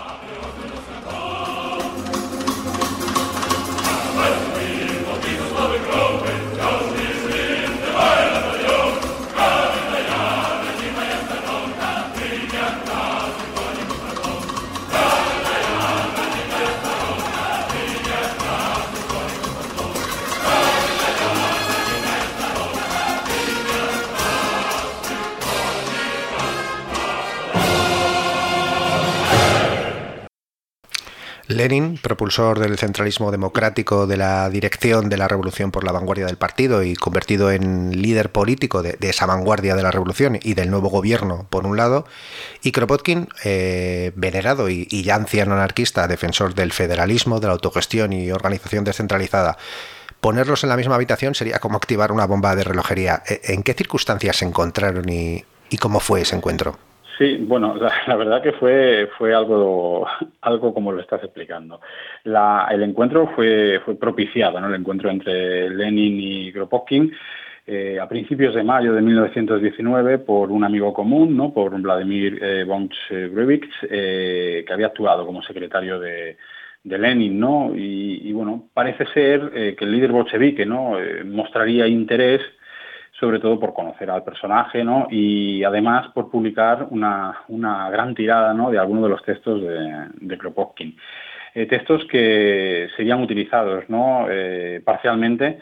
Lenin, propulsor del centralismo democrático, de la dirección de la revolución por la vanguardia del partido y convertido en líder político de, de esa vanguardia de la revolución y del nuevo gobierno, por un lado, y Kropotkin, eh, venerado y, y ya anciano anarquista, defensor del federalismo, de la autogestión y organización descentralizada. Ponerlos en la misma habitación sería como activar una bomba de relojería. ¿En qué circunstancias se encontraron y, y cómo fue ese encuentro? Sí, bueno, la, la verdad que fue fue algo algo como lo estás explicando. La, el encuentro fue fue propiciado, ¿no? El encuentro entre Lenin y Kropotkin eh, a principios de mayo de mil novecientos diecinueve por un amigo común, ¿no? Por Vladimir eh, von Breuwitz, eh, que había actuado como secretario de, de Lenin, ¿no? Y, y bueno, parece ser eh, que el líder bolchevique, ¿no? Eh, mostraría interés sobre todo por conocer al personaje, ¿no? Y además por publicar una, una gran tirada, ¿no? De algunos de los textos de, de Kropotkin. Eh, textos que serían utilizados, ¿no? Eh, parcialmente,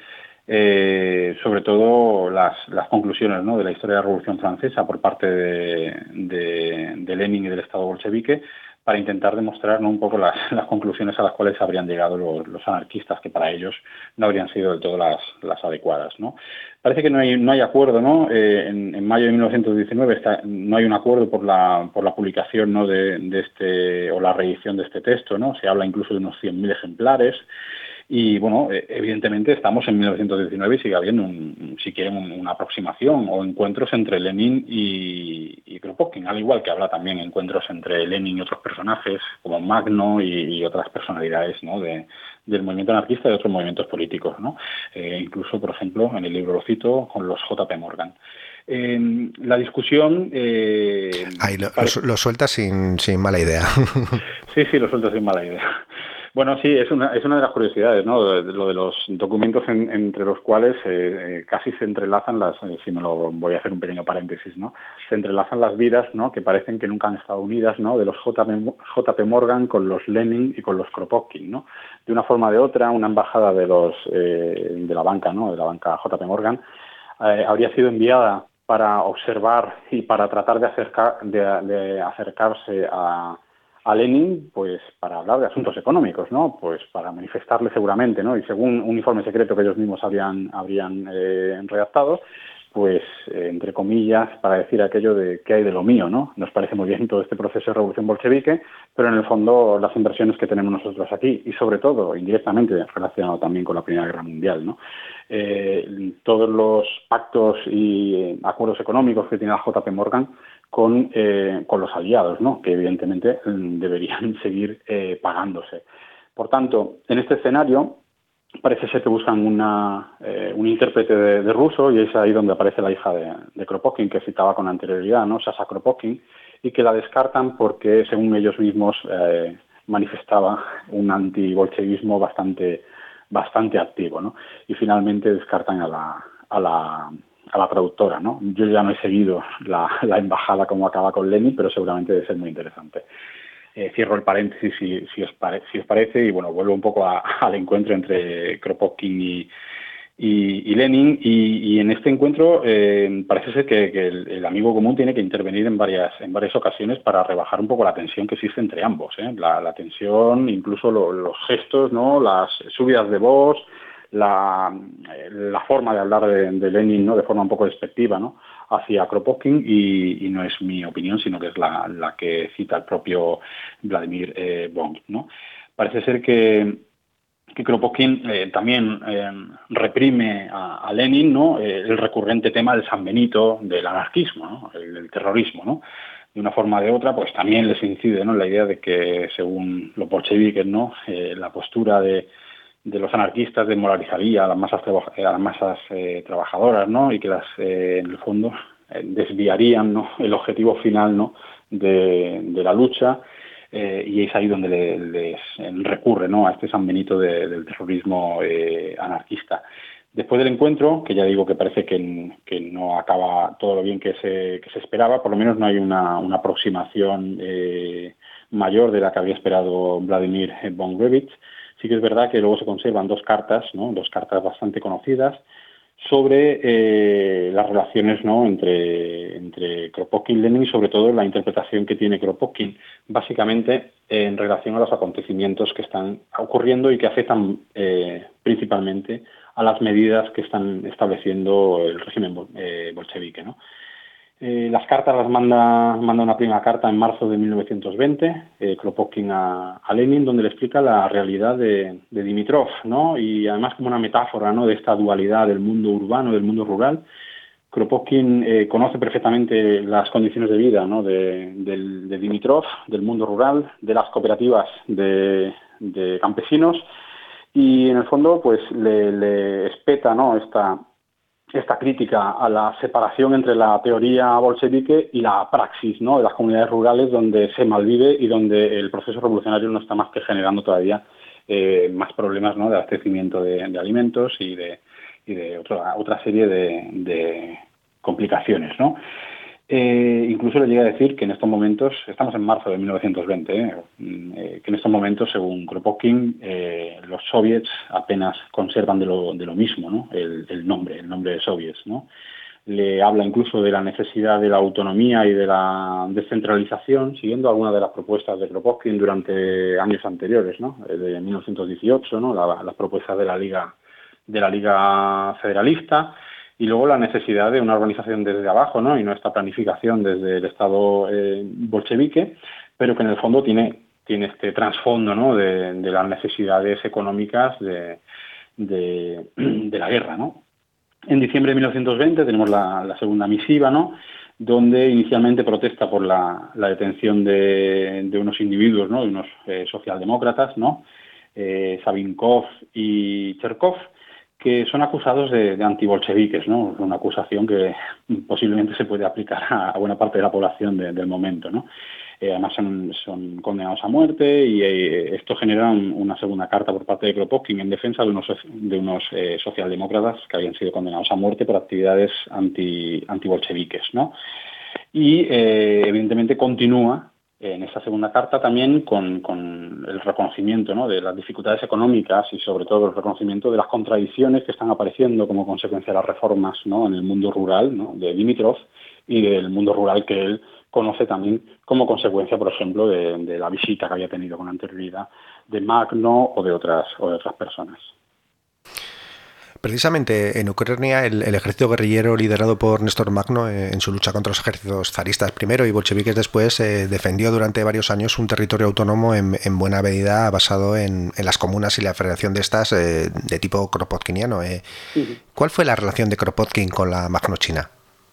eh, sobre todo las, las conclusiones, ¿no? De la historia de la Revolución Francesa por parte de, de, de Lenin y del Estado bolchevique, para intentar demostrar, ¿no? Un poco las, las conclusiones a las cuales habrían llegado los, los anarquistas, que para ellos no habrían sido del todo las, las adecuadas, ¿no? Parece que no hay, no hay acuerdo, ¿no? Eh, en, en mayo de mil novecientos diecinueve está, no hay un acuerdo por la, por la publicación, ¿no? de, de este, o la reedición de este texto, ¿no? Se habla incluso de unos cien mil ejemplares. Y, bueno, evidentemente estamos en mil novecientos diecinueve y sigue habiendo, un, si quieren, un, una aproximación o encuentros entre Lenin y, y Kropotkin, al igual que habla también encuentros entre Lenin y otros personajes como Magno y, y otras personalidades, ¿no? de, del movimiento anarquista y de otros movimientos políticos, ¿no? Eh, incluso, por ejemplo, en el libro lo cito, con los J P Morgan. Eh, la discusión... Eh, Ahí lo, parece... lo, lo suelta sin, sin mala idea. Sí, sí, lo suelta sin mala idea. Bueno, sí, es una, es una de las curiosidades, ¿no? Lo de, lo de los documentos en, entre los cuales eh, eh, casi se entrelazan las, eh, si me lo voy a hacer un pequeño paréntesis, ¿no? Se entrelazan las vidas, ¿no? Que parecen que nunca han estado unidas, ¿no? De los J P Morgan con los Lenin y con los Kropotkin, ¿no? De una forma o de otra, una embajada de los eh, de la banca, ¿no? De la banca J P Morgan eh, habría sido enviada para observar y para tratar de acercar de, de acercarse a a Lenin, pues para hablar de asuntos económicos, ¿no? Pues para manifestarle seguramente, ¿no? Y según un informe secreto que ellos mismos habrían, habrían eh, redactado, pues, eh, entre comillas, para decir aquello de qué hay de lo mío, ¿no? Nos parece muy bien todo este proceso de revolución bolchevique, pero en el fondo las inversiones que tenemos nosotros aquí, y sobre todo, indirectamente, relacionado también con la Primera Guerra Mundial, ¿no? Eh, todos los pactos y acuerdos económicos que tiene la J P Morgan con, eh, con los aliados, ¿no? Que evidentemente deberían seguir eh, pagándose. Por tanto, en este escenario parece ser que buscan una, eh, un intérprete de, de ruso, y es ahí donde aparece la hija de, de Kropotkin, que citaba con anterioridad, ¿no? Sasha Kropotkin, y que la descartan porque, según ellos mismos, eh, manifestaba un antibolchevismo bastante, bastante activo, ¿no? Y finalmente descartan a la, a la a la traductora, ¿no? Yo ya no he seguido la, la embajada como acaba con Lenin, pero seguramente debe ser muy interesante. Eh, cierro el paréntesis si, si, os pare, si os parece y, bueno, vuelvo un poco a, al encuentro entre Kropotkin y, y, y Lenin, y, y en este encuentro eh, parece ser que, que el, el amigo común tiene que intervenir en varias, en varias ocasiones para rebajar un poco la tensión que existe entre ambos, ¿eh? La, la tensión, incluso lo, los gestos, ¿no? Las subidas de voz, La, la forma de hablar de, de Lenin, ¿no? De forma un poco despectiva, ¿no? Hacia Kropotkin, y, y no es mi opinión, sino que es la, la que cita el propio Vladimir eh, Bong, ¿no? Parece ser que, que Kropotkin eh, también eh, reprime a, a Lenin, ¿no? Eh, el recurrente tema del San Benito, del anarquismo, ¿no? El, el terrorismo, ¿no? De una forma o de otra, pues también les incide, ¿no? La idea de que, según los bolcheviques, ¿no? Eh, la postura de de los anarquistas desmoralizaría a las masas, a las masas eh, trabajadoras, ¿no? Y que las, eh, en el fondo, eh, desviarían, ¿no? El objetivo final, ¿no? de, de la lucha, eh, y es ahí donde le, les recurre, ¿no? A este San Benito de, del terrorismo eh, anarquista. Después del encuentro, que ya digo que parece que, que no acaba todo lo bien que se, que se esperaba, por lo menos no hay una, una aproximación eh, mayor de la que había esperado Vladimir von Breuwitz. Sí que es verdad que luego se conservan dos cartas, ¿no? Dos cartas bastante conocidas, sobre eh, las relaciones, ¿no?, entre, entre Kropotkin y Lenin, y sobre todo la interpretación que tiene Kropotkin, básicamente en relación a los acontecimientos que están ocurriendo y que afectan eh, principalmente a las medidas que están estableciendo el régimen eh, bolchevique, ¿no? Eh, las cartas las manda, manda una primera carta en marzo de mil novecientos veinte, eh, Kropotkin a, a Lenin, donde le explica la realidad de, de Dimitrov, ¿no? Y además como una metáfora, ¿no?, de esta dualidad del mundo urbano y del mundo rural. Kropotkin eh, conoce perfectamente las condiciones de vida, ¿no?, de, de, de Dimitrov, del mundo rural, de las cooperativas de, de campesinos, y en el fondo pues le, le espeta, ¿no?, esta esta crítica a la separación entre la teoría bolchevique y la praxis, ¿no?, de las comunidades rurales, donde se malvive y donde el proceso revolucionario no está más que generando todavía eh, más problemas, ¿no?, de abastecimiento de, de alimentos y de, y de otra, otra serie de, de complicaciones, ¿no? Eh, incluso le llega a decir que en estos momentos, estamos en marzo de mil novecientos veinte, ¿eh? Eh, que en estos momentos, según Kropotkin, eh, los soviets apenas conservan de lo, de lo mismo, ¿no?, el, el nombre, el nombre de soviets, ¿no? Le habla incluso de la necesidad de la autonomía y de la descentralización, siguiendo algunas de las propuestas de Kropotkin durante años anteriores, ¿no?, de mil novecientos dieciocho, ¿no?, la, las propuestas de la Liga, de la Liga Federalista. Y luego la necesidad de una organización desde abajo, ¿no?, y no esta planificación desde el Estado eh, bolchevique, pero que en el fondo tiene, tiene este trasfondo, ¿no?, de, de las necesidades económicas de, de, de la guerra, ¿no? En diciembre de mil novecientos veinte tenemos la, la segunda misiva, ¿no?, donde inicialmente protesta por la, la detención de, de unos individuos, ¿no?, de unos eh, socialdemócratas, ¿no?, eh, Savinkov y Cherkov, que son acusados de, de antibolcheviques, ¿no? Una acusación que posiblemente se puede aplicar a, a buena parte de la población de, del momento, ¿no? Eh, además son, son condenados a muerte y eh, esto genera un, una segunda carta por parte de Kropotkin en defensa de unos, de unos eh, socialdemócratas que habían sido condenados a muerte por actividades anti, antibolcheviques, ¿no? Y eh, evidentemente continúa en esa segunda carta también con, con el reconocimiento, ¿no?, de las dificultades económicas y sobre todo el reconocimiento de las contradicciones que están apareciendo como consecuencia de las reformas, ¿no?, en el mundo rural, ¿no?, de Dimitrov y del mundo rural que él conoce también como consecuencia, por ejemplo, de, de la visita que había tenido con anterioridad de Magno o de otras, o de otras personas. Precisamente en Ucrania el, el ejército guerrillero liderado por Néstor Magno eh, en su lucha contra los ejércitos zaristas primero y bolcheviques después eh, defendió durante varios años un territorio autónomo en, en buena medida basado en, en las comunas y la federación de estas eh, de tipo kropotkiniano. Eh. Uh-huh. ¿Cuál fue la relación de Kropotkin con la Magno-China?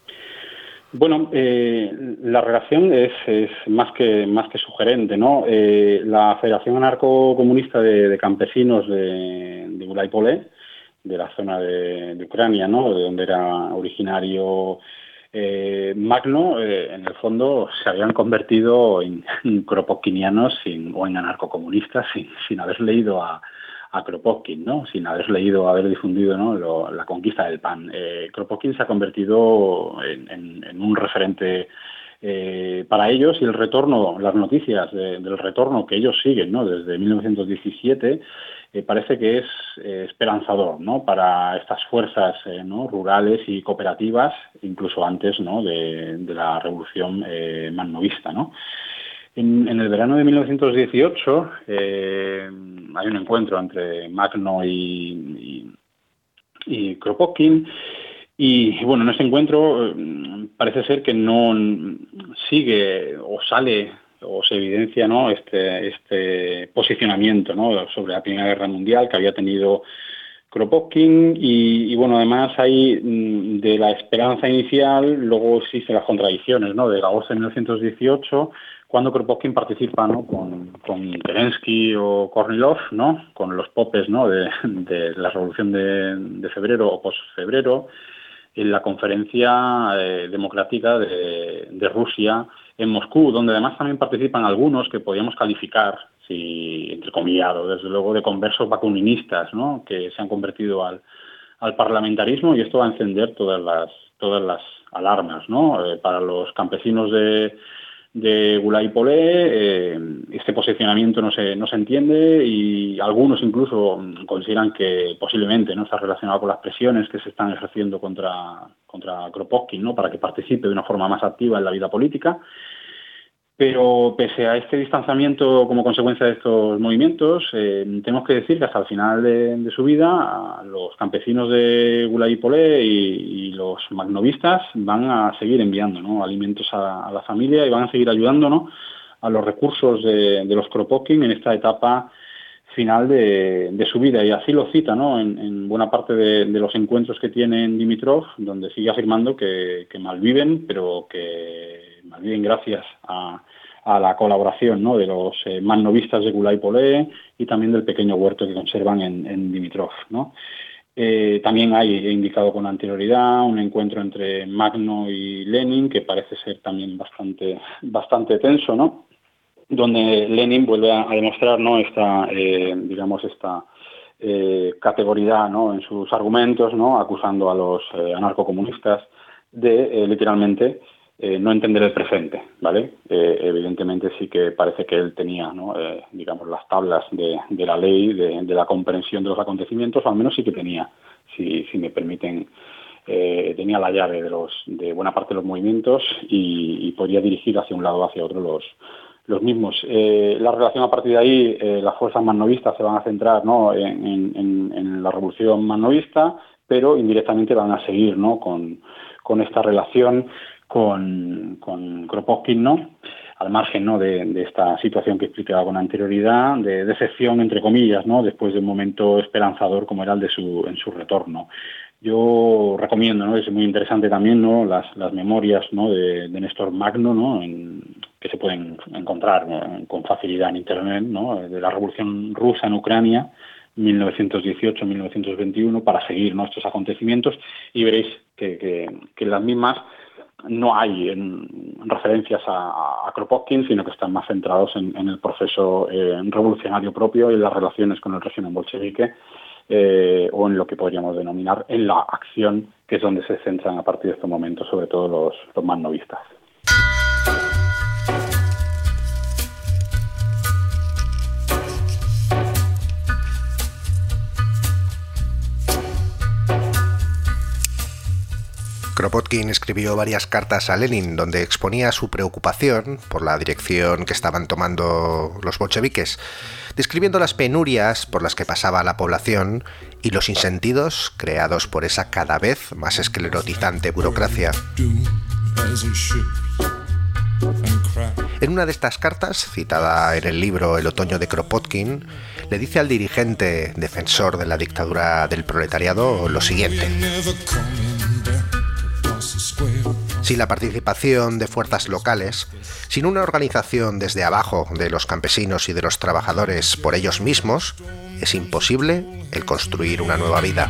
Bueno, eh, la relación es, es más que más que sugerente, ¿no? Eh, la Federación Anarcocomunista de, de Campesinos de, de Gulaypolé, de la zona de, de Ucrania, ¿no?, de donde era originario eh, Magno, eh, en el fondo se habían convertido en, en kropotkinianos sin, o en anarcocomunistas sin, sin haber leído a, a Kropotkin, ¿no?, sin haber leído, haber difundido, ¿no?, lo, la conquista del pan. Eh, Kropotkin se ha convertido en, en, en un referente eh, para ellos, y el retorno, las noticias de, del retorno que ellos siguen, ¿no?, desde mil novecientos diecisiete, Eh, parece que es eh, esperanzador, ¿no?, para estas fuerzas eh, ¿no?, rurales y cooperativas, incluso antes, ¿no?, de, de la revolución eh, magnovista, ¿no? En, en el verano de mil novecientos dieciocho eh, hay un encuentro entre Magno y, y, y Kropotkin, y bueno, en ese encuentro eh, parece ser que no sigue o sale o se evidencia, ¿no?, este, este posicionamiento, ¿no?, sobre la Primera Guerra Mundial que había tenido Kropotkin, y, y bueno, además hay de la esperanza inicial, luego existen las contradicciones, ¿no?, de agosto de mil novecientos dieciocho, cuando Kropotkin participa, ¿no?, con, con Kerensky o Kornilov, ¿no?, con los popes, ¿no?, de, de la Revolución de, de febrero o posfebrero, en la conferencia eh, democrática de, de Rusia en Moscú, donde además también participan algunos que podíamos calificar, si entrecomillado, desde luego, de conversos bakuниnistas, ¿no?, que se han convertido al, al parlamentarismo, y esto va a encender todas las todas las alarmas, ¿no?, eh, para los campesinos de, de Gulay Polé. Eh, este posicionamiento no se, no se entiende y algunos incluso consideran que posiblemente no está relacionado con las presiones que se están ejerciendo contra, contra Kropotkin, ¿no? Para que participe de una forma más activa en la vida política. Pero pese a este distanciamiento como consecuencia de estos movimientos, eh, tenemos que decir que hasta el final de, de su vida los campesinos de Gulay Polé y, y los magnovistas van a seguir enviando, ¿no?, alimentos a, a la familia y van a seguir ayudándonos a los recursos de, de los Kropotkin en esta etapa final de, de su vida. Y así lo cita, ¿no?, en, en buena parte de, de los encuentros que tiene en Dimitrov, donde sigue afirmando que, que malviven, pero que malviven gracias a, a la colaboración, ¿no?, de los eh, magnovistas de Gulay Polé y también del pequeño huerto que conservan en, en Dimitrov, ¿no? Eh, también hay, he indicado con anterioridad, un encuentro entre Magno y Lenin que parece ser también bastante, bastante tenso, ¿no?, donde Lenin vuelve a, a demostrar, ¿no?, esta, eh, digamos, esta eh, categoridad, ¿no?, en sus argumentos, ¿no?, acusando a los eh, anarcocomunistas de, eh, literalmente, eh, no entender el presente, ¿vale? Eh, evidentemente sí que parece que él tenía, ¿no?, eh, digamos, las tablas de, de la ley, de, de la comprensión de los acontecimientos, o al menos sí que tenía, si, si me permiten, eh, tenía la llave de, los, de buena parte de los movimientos y, y podía dirigir hacia un lado o hacia otro los los mismos. Eh, la relación a partir de ahí, eh, las fuerzas magnovistas se van a centrar, ¿no?, en, en, en la revolución magnovista, pero indirectamente van a seguir, ¿no?, con, con esta relación con, con Kropotkin, ¿no?, al margen, ¿no?, de, de esta situación que explicaba con anterioridad, de decepción, entre comillas, ¿no?, después de un momento esperanzador como era el de su, en su retorno. Yo recomiendo, ¿no?, es muy interesante también, ¿no?, las, las memorias, ¿no?, de, de Néstor Magno, ¿no?, en, que se pueden encontrar, ¿no?, con facilidad en Internet, ¿no?, de la Revolución Rusa en Ucrania, mil novecientos dieciocho a mil novecientos veintiuno, para seguir, ¿no?, estos acontecimientos, y veréis que, que, que las mismas no hay en, referencias a, a Kropotkin, sino que están más centrados en, en el proceso eh, revolucionario propio y en las relaciones con el régimen bolchevique, Eh, o en lo que podríamos denominar en la acción, que es donde se centran a partir de estos momentos, sobre todo los, los magnovistas. Kropotkin escribió varias cartas a Lenin donde exponía su preocupación por la dirección que estaban tomando los bolcheviques, describiendo las penurias por las que pasaba la población y los insentidos creados por esa cada vez más esclerotizante burocracia. En una de estas cartas, citada en el libro El otoño de Kropotkin, le dice al dirigente defensor de la dictadura del proletariado lo siguiente: sin la participación de fuerzas locales, sin una organización desde abajo de los campesinos y de los trabajadores por ellos mismos, es imposible el construir una nueva vida.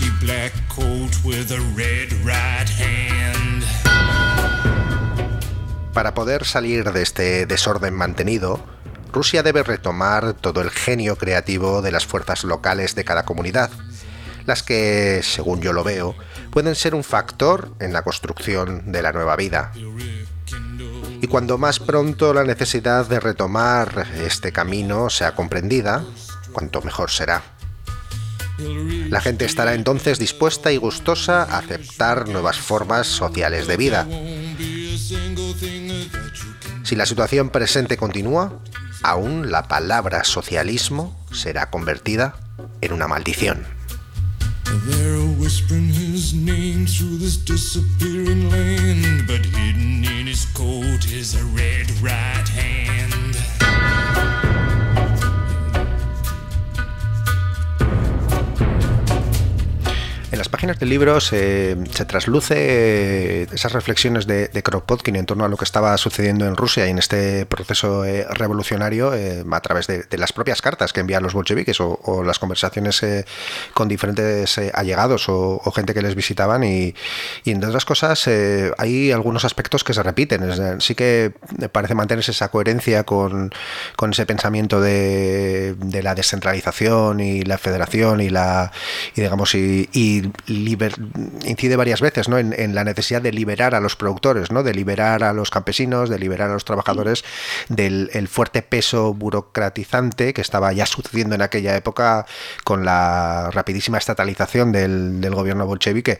Para poder salir de este desorden mantenido, Rusia debe retomar todo el genio creativo de las fuerzas locales de cada comunidad, las que, según yo lo veo, pueden ser un factor en la construcción de la nueva vida. Y cuando más pronto la necesidad de retomar este camino sea comprendida, cuanto mejor será. La gente estará entonces dispuesta y gustosa a aceptar nuevas formas sociales de vida. Si la situación presente continúa, aún la palabra socialismo será convertida en una maldición. They're whispering his name through this disappearing land, but hidden in his coat is a red right hand. En las páginas del libro se, se trasluce esas reflexiones de, de Kropotkin en torno a lo que estaba sucediendo en Rusia y en este proceso eh, revolucionario eh, a través de, de las propias cartas que envían los bolcheviques o, o las conversaciones eh, con diferentes eh, allegados o, o gente que les visitaban y, y entre otras cosas eh, hay algunos aspectos que se repiten. Es, sí que parece mantenerse esa coherencia con, con ese pensamiento de, de la descentralización y la federación y la y digamos y, y y liber, incide varias veces, ¿no? en, en la necesidad de liberar a los productores, ¿no? De liberar a los campesinos, de liberar a los trabajadores del el fuerte peso burocratizante que estaba ya sucediendo en aquella época con la rapidísima estatalización del, del gobierno bolchevique.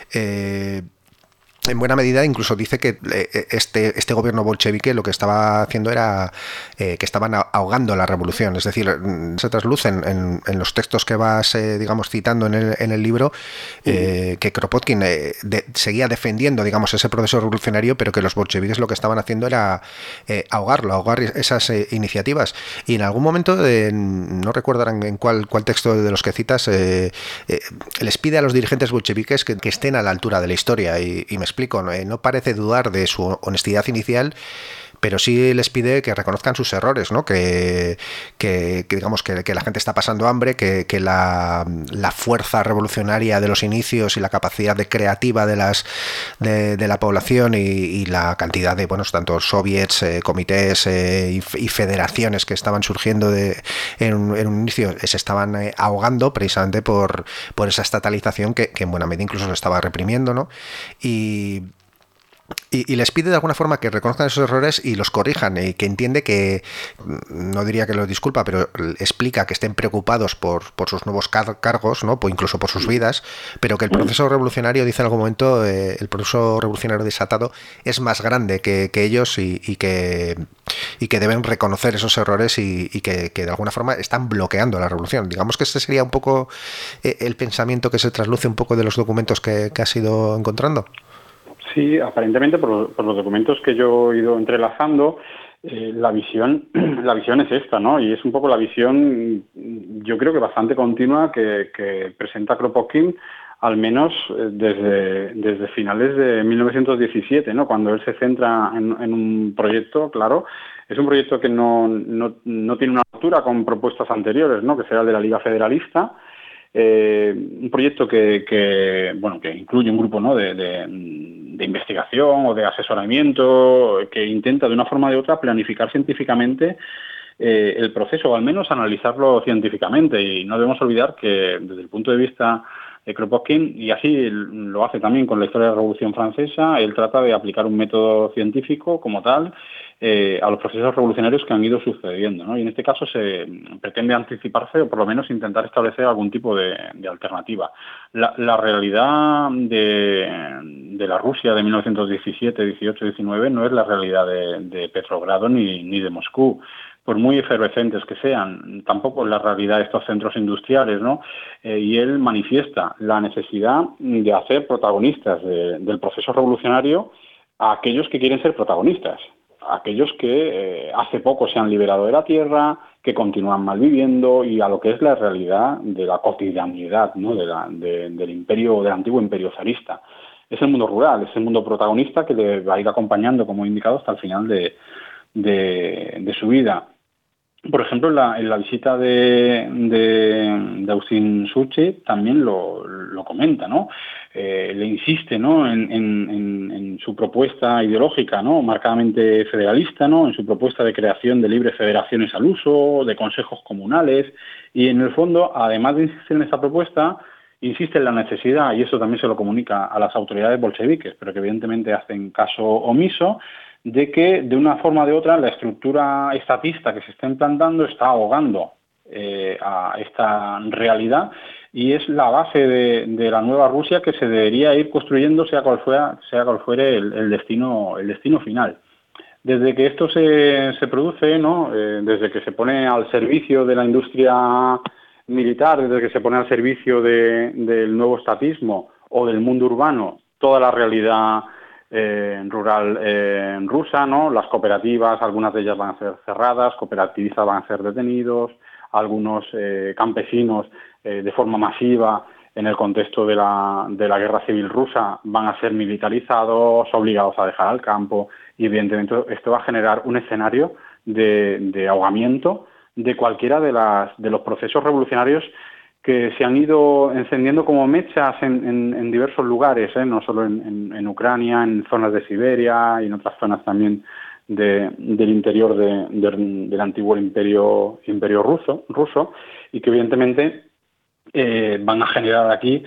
Eh, En buena medida incluso dice que este, este gobierno bolchevique lo que estaba haciendo era eh, que estaban ahogando la revolución. Es decir, se trasluce en, en, en los textos que vas, eh, digamos, citando en el, en el libro, eh, que Kropotkin eh, de, seguía defendiendo, digamos, ese proceso revolucionario, pero que los bolcheviques lo que estaban haciendo era eh, ahogarlo, ahogar esas eh, iniciativas. Y en algún momento, eh, no recuerdo en, en cuál, cuál texto de los que citas, eh, eh, les pide a los dirigentes bolcheviques que, que estén a la altura de la historia. Y, y me explico, ¿no? Eh, no parece dudar de su honestidad inicial, pero sí les pide que reconozcan sus errores, ¿no? Que, que, que digamos que, que la gente está pasando hambre, que, que la, la fuerza revolucionaria de los inicios y la capacidad de creativa de las de, de la población y, y la cantidad de, bueno, tanto soviets, eh, comités eh, y, y federaciones que estaban surgiendo de, en, un, en un inicio se estaban eh, ahogando precisamente por, por esa estatalización que, que en buena medida incluso se estaba reprimiendo, ¿no? Y Y, y les pide de alguna forma que reconozcan esos errores y los corrijan, y que entiende que, no diría que los disculpa, pero explica que estén preocupados por, por sus nuevos car- cargos, ¿no? O incluso por sus vidas, pero que el proceso revolucionario, dice en algún momento, eh, el proceso revolucionario desatado es más grande que, que ellos y, y, que, y que deben reconocer esos errores y, y que, que de alguna forma están bloqueando la revolución. Digamos que este sería un poco eh, el pensamiento que se trasluce un poco de los documentos que, que has ido encontrando. Sí, aparentemente por, por los documentos que yo he ido entrelazando, eh, la visión la visión es esta, ¿no? Y es un poco la visión, yo creo que bastante continua que, que presenta Kropotkin, al menos desde, desde finales de mil novecientos diecisiete, ¿no? Cuando él se centra en, en un proyecto, claro, es un proyecto que no, no, no tiene una altura con propuestas anteriores, ¿no? Que será el de la Liga Federalista. Eh, un proyecto que, que bueno que incluye un grupo, ¿no? de, de, de investigación o de asesoramiento que intenta de una forma o de otra planificar científicamente eh, el proceso, o al menos analizarlo científicamente. Y no debemos olvidar que desde el punto de vista de Kropotkin, y así lo hace también con la historia de la Revolución Francesa, él trata de aplicar un método científico como tal eh, a los procesos revolucionarios que han ido sucediendo, ¿no? Y en este caso se pretende anticiparse o por lo menos intentar establecer algún tipo de, de alternativa. La, la realidad de, de la Rusia de mil novecientos diecisiete, dieciocho, diecinueve no es la realidad de, de Petrogrado ni, ni de Moscú, por muy efervescentes que sean, tampoco es la realidad de estos centros industriales, ¿no? Eh, y él manifiesta la necesidad de hacer protagonistas de, del proceso revolucionario a aquellos que quieren ser protagonistas, a aquellos que eh, hace poco se han liberado de la tierra, que continúan malviviendo, y a lo que es la realidad de la cotidianidad, ¿no? de la, de, del imperio, del antiguo imperio zarista. Es el mundo rural, es el mundo protagonista que le va a ir acompañando, como he indicado, hasta el final de De, de su vida. Por ejemplo, en la, en la visita de, de, de Austin Soucek también lo, lo comenta, ¿no? Eh, le insiste, ¿no? En, en, en su propuesta ideológica, ¿no? Marcadamente federalista, ¿no? En su propuesta de creación de libres federaciones al uso, de consejos comunales, y en el fondo, además de insistir en esa propuesta, insiste en la necesidad, y eso también se lo comunica a las autoridades bolcheviques, pero que evidentemente hacen caso omiso, de que de una forma o de otra la estructura estatista que se está implantando está ahogando eh, a esta realidad, y es la base de, de la nueva Rusia que se debería ir construyendo, sea cual fuera, sea cual fuere el, el destino, el destino final. Desde que esto se, se produce, ¿no? Eh, desde que se pone al servicio de la industria militar, desde que se pone al servicio de, del nuevo estatismo o del mundo urbano, toda la realidad Eh, rural eh, rusa, ¿no? Las cooperativas, algunas de ellas van a ser cerradas, cooperativistas van a ser detenidos, algunos eh, campesinos eh, de forma masiva en el contexto de la, de la guerra civil rusa van a ser militarizados, obligados a dejar el campo, y evidentemente esto va a generar un escenario de, de ahogamiento de cualquiera de, las, de los procesos revolucionarios que se han ido encendiendo como mechas en, en, en diversos lugares, ¿eh? No solo en, en, en Ucrania, en zonas de Siberia y en otras zonas también de, del interior de, de, del antiguo imperio, imperio ruso, ruso, y que evidentemente eh, van a generar aquí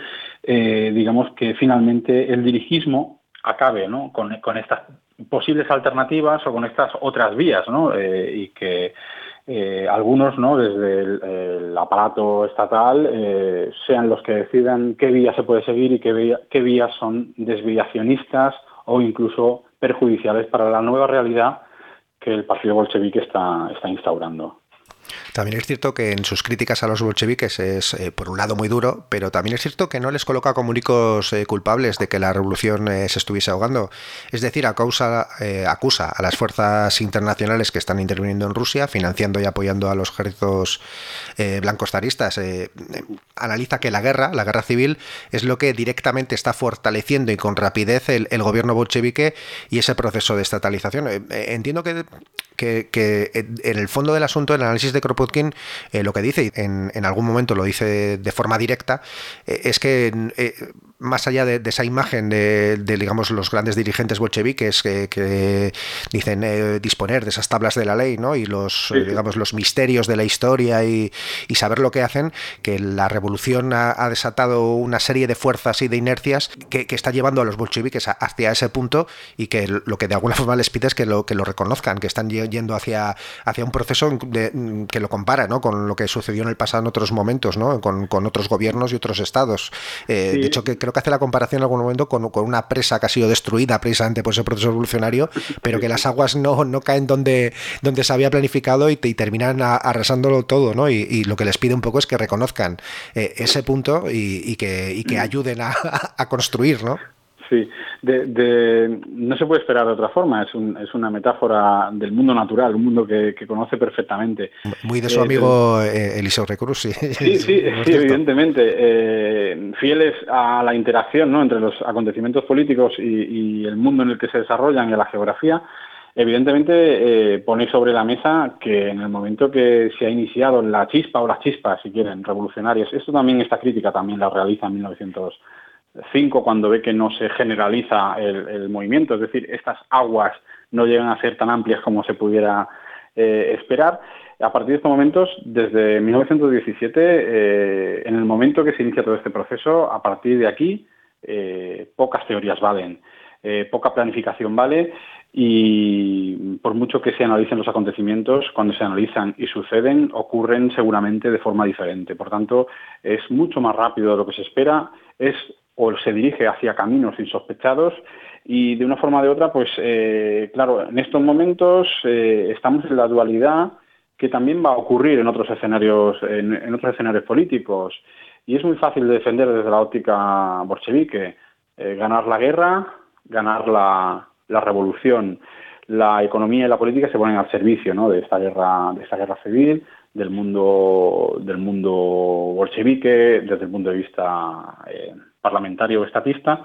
eh, digamos que finalmente el dirigismo acabe, ¿no?, con, con estas posibles alternativas o con estas otras vías, ¿no?, eh, y que eh, algunos, ¿no?, desde el, el aparato estatal eh, sean los que decidan qué vía se puede seguir y qué, vía, qué vías son desviacionistas o incluso perjudiciales para la nueva realidad que el partido bolchevique está, está instaurando. También es cierto que en sus críticas a los bolcheviques es, eh, por un lado, muy duro, pero también es cierto que no les coloca como únicos eh, culpables de que la revolución eh, se estuviese ahogando. Es decir, a causa, eh, acusa a las fuerzas internacionales que están interviniendo en Rusia, financiando y apoyando a los ejércitos eh, blancos zaristas. Eh, eh, analiza que la guerra, la guerra civil, es lo que directamente está fortaleciendo y con rapidez el, el gobierno bolchevique y ese proceso de estatalización. Eh, eh, entiendo que, que, que en el fondo del asunto, el análisis de Kropotkin, eh, lo que dice, en, en algún momento lo dice de forma directa, eh, es que eh, más allá de, de esa imagen de, de, digamos, los grandes dirigentes bolcheviques que, que dicen eh, disponer de esas tablas de la ley, ¿no?, y los, sí, sí. digamos, los misterios de la historia y, y saber lo que hacen, que la revolución ha, ha desatado una serie de fuerzas y de inercias que, que está llevando a los bolcheviques hacia ese punto, y que lo que de alguna forma les pide es que lo, que lo reconozcan, que están yendo hacia, hacia un proceso de, que lo compara, ¿no?, con lo que sucedió en el pasado en otros momentos, ¿no?, con, con otros gobiernos y otros estados. Eh, sí. De hecho, que creo que hace la comparación en algún momento con, con una presa que ha sido destruida precisamente por ese proceso revolucionario, pero que las aguas no, no caen donde, donde se había planificado y, y terminan a, arrasándolo todo, ¿no? Y, y lo que les pide un poco es que reconozcan eh, ese punto y, y, que, y que ayuden a, a construir, ¿no? Sí, de, de, no se puede esperar de otra forma, es, un, es una metáfora del mundo natural, un mundo que, que conoce perfectamente. Muy de su eh, amigo eh, Eliseo Recruz, sí. Sí, sí, sí, evidentemente. Eh, fieles a la interacción, ¿no?, entre los acontecimientos políticos y, y el mundo en el que se desarrollan y a la geografía, evidentemente eh, pone sobre la mesa que en el momento que se ha iniciado la chispa o las chispas, si quieren, revolucionarias, esto también, esta crítica también la realiza en mil novecientos cinco, cuando ve que no se generaliza el, el movimiento, es decir, estas aguas no llegan a ser tan amplias como se pudiera eh, esperar. A partir de estos momentos, desde mil novecientos diecisiete, eh, en el momento que se inicia todo este proceso, a partir de aquí, eh, pocas teorías valen, eh, poca planificación vale, y por mucho que se analicen los acontecimientos, cuando se analizan y suceden, ocurren seguramente de forma diferente. Por tanto, es mucho más rápido de lo que se espera, es o se dirige hacia caminos insospechados, y de una forma o de otra, pues eh, claro, en estos momentos eh, estamos en la dualidad que también va a ocurrir en otros escenarios, en, en otros escenarios políticos, y es muy fácil de defender desde la óptica bolchevique, eh, ganar la guerra, ganar la, la revolución. La economía y la política se ponen al servicio, ¿no?, de esta guerra, de esta guerra civil, del mundo, del mundo bolchevique, desde el punto de vista eh, parlamentario o estatista,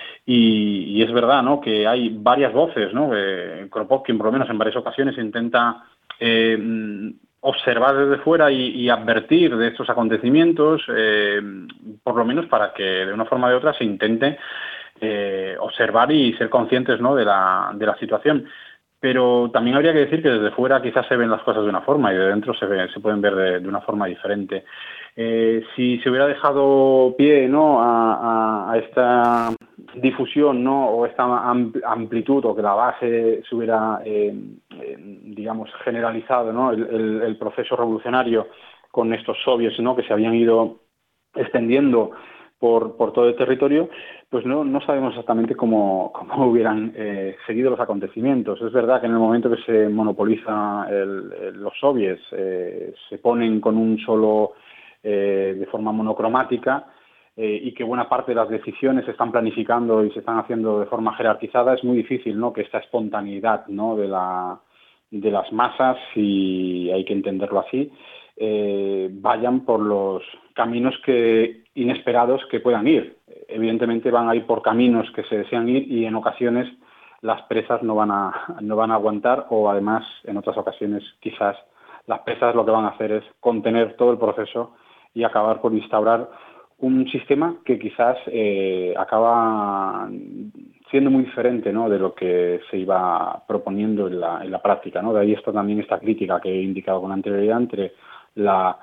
y, y es verdad, ¿no?, que hay varias voces, ¿no? Eh, Kropotkin, por lo menos en varias ocasiones, intenta eh, observar desde fuera y, y advertir de estos acontecimientos, eh, por lo menos para que de una forma o de otra se intente eh, observar y ser conscientes, ¿no?, de la, de la situación. Pero también habría que decir que desde fuera quizás se ven las cosas de una forma y de dentro se, ve, se pueden ver de, de una forma diferente. Eh, si se hubiera dejado pie, ¿no?, a, a, a esta difusión, ¿no?, o esta amplitud, o que la base se hubiera, eh, eh, digamos, generalizado, ¿no?, el, el, el proceso revolucionario con estos soviets, ¿no?, que se habían ido extendiendo por, por todo el territorio, pues no, no sabemos exactamente cómo, cómo hubieran eh, seguido los acontecimientos. Es verdad que en el momento que se monopoliza el, el, los soviets, eh, se ponen con un solo, eh, de forma monocromática, eh, y que buena parte de las decisiones se están planificando y se están haciendo de forma jerarquizada, es muy difícil, ¿no?, que esta espontaneidad, ¿no?, de, la, de las masas, y hay que entenderlo así, eh, vayan por los caminos que inesperados que puedan ir. Evidentemente van a ir por caminos que se desean ir, y en ocasiones las presas no van a no van a aguantar, o además en otras ocasiones quizás las presas lo que van a hacer es contener todo el proceso y acabar por instaurar un sistema que quizás eh, acaba siendo muy diferente, ¿no?, de lo que se iba proponiendo en la, en la práctica, ¿no? De ahí está también esta crítica que he indicado con anterioridad entre la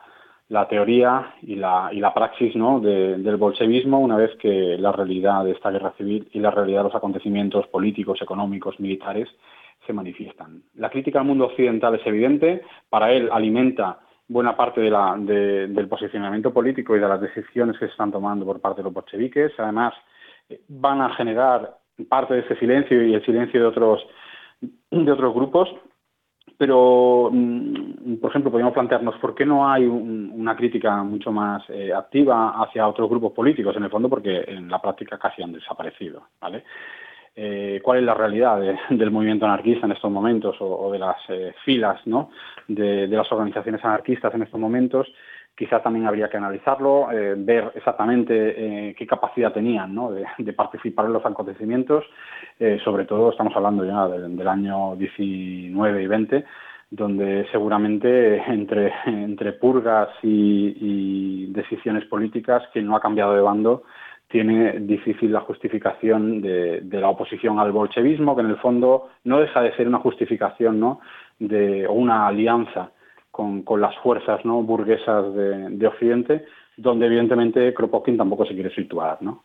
la teoría y la, y la praxis, ¿no?, de, del bolchevismo una vez que la realidad de esta guerra civil y la realidad de los acontecimientos políticos, económicos, militares se manifiestan. La crítica al mundo occidental es evidente, para él alimenta buena parte de la, de, del posicionamiento político y de las decisiones que se están tomando por parte de los bolcheviques. Además, van a generar parte de ese silencio y el silencio de otros, de otros grupos. Pero, por ejemplo, podríamos plantearnos por qué no hay un, una crítica mucho más eh, activa hacia otros grupos políticos, en el fondo porque en la práctica casi han desaparecido, ¿vale? Eh, ¿Cuál es la realidad de, del movimiento anarquista en estos momentos o, o de las eh, filas, ¿no?, de, de las organizaciones anarquistas en estos momentos? Quizás también habría que analizarlo, eh, ver exactamente eh, qué capacidad tenían, ¿no?, de, de participar en los acontecimientos. Eh, sobre todo estamos hablando ya del, del año diecinueve y veinte, donde seguramente entre, entre purgas y, y decisiones políticas, quien no ha cambiado de bando tiene difícil la justificación de, de la oposición al bolchevismo, que en el fondo no deja de ser una justificación, ¿no?, de, o una alianza Con, con las fuerzas, ¿no?, burguesas de, de Occidente, donde evidentemente Kropotkin tampoco se quiere situar, ¿no?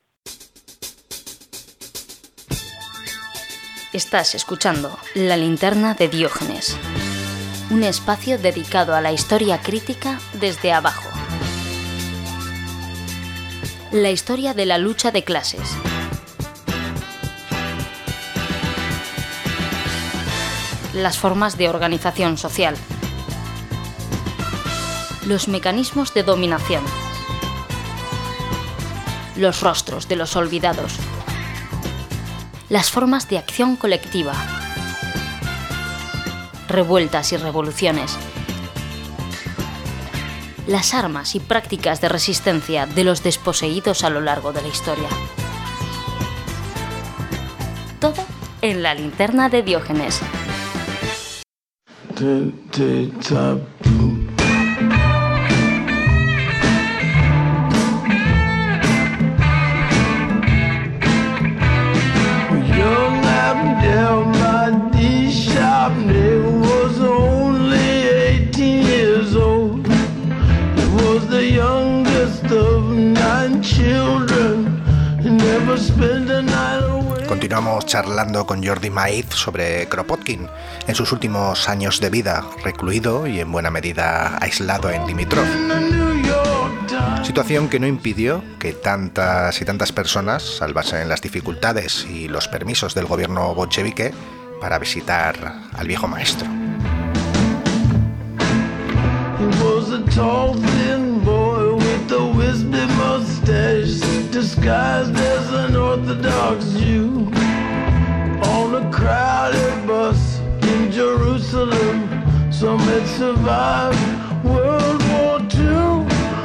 Estás escuchando La Linterna de Diógenes, un espacio dedicado a la historia crítica desde abajo. La historia de la lucha de clases. Las formas de organización social. Los mecanismos de dominación. Los rostros de los olvidados. Las formas de acción colectiva. Revueltas y revoluciones. Las armas y prácticas de resistencia de los desposeídos a lo largo de la historia. Todo en La Linterna de Diógenes. Continuamos charlando con Jordi Maiz sobre Kropotkin en sus últimos años de vida, recluido y en buena medida aislado en Dimitrov. Situación que no impidió que tantas y tantas personas salvasen las dificultades y los permisos del gobierno bolchevique para visitar al viejo maestro. Disguised as an Orthodox Jew on a crowded bus in Jerusalem. Some had survived World War Two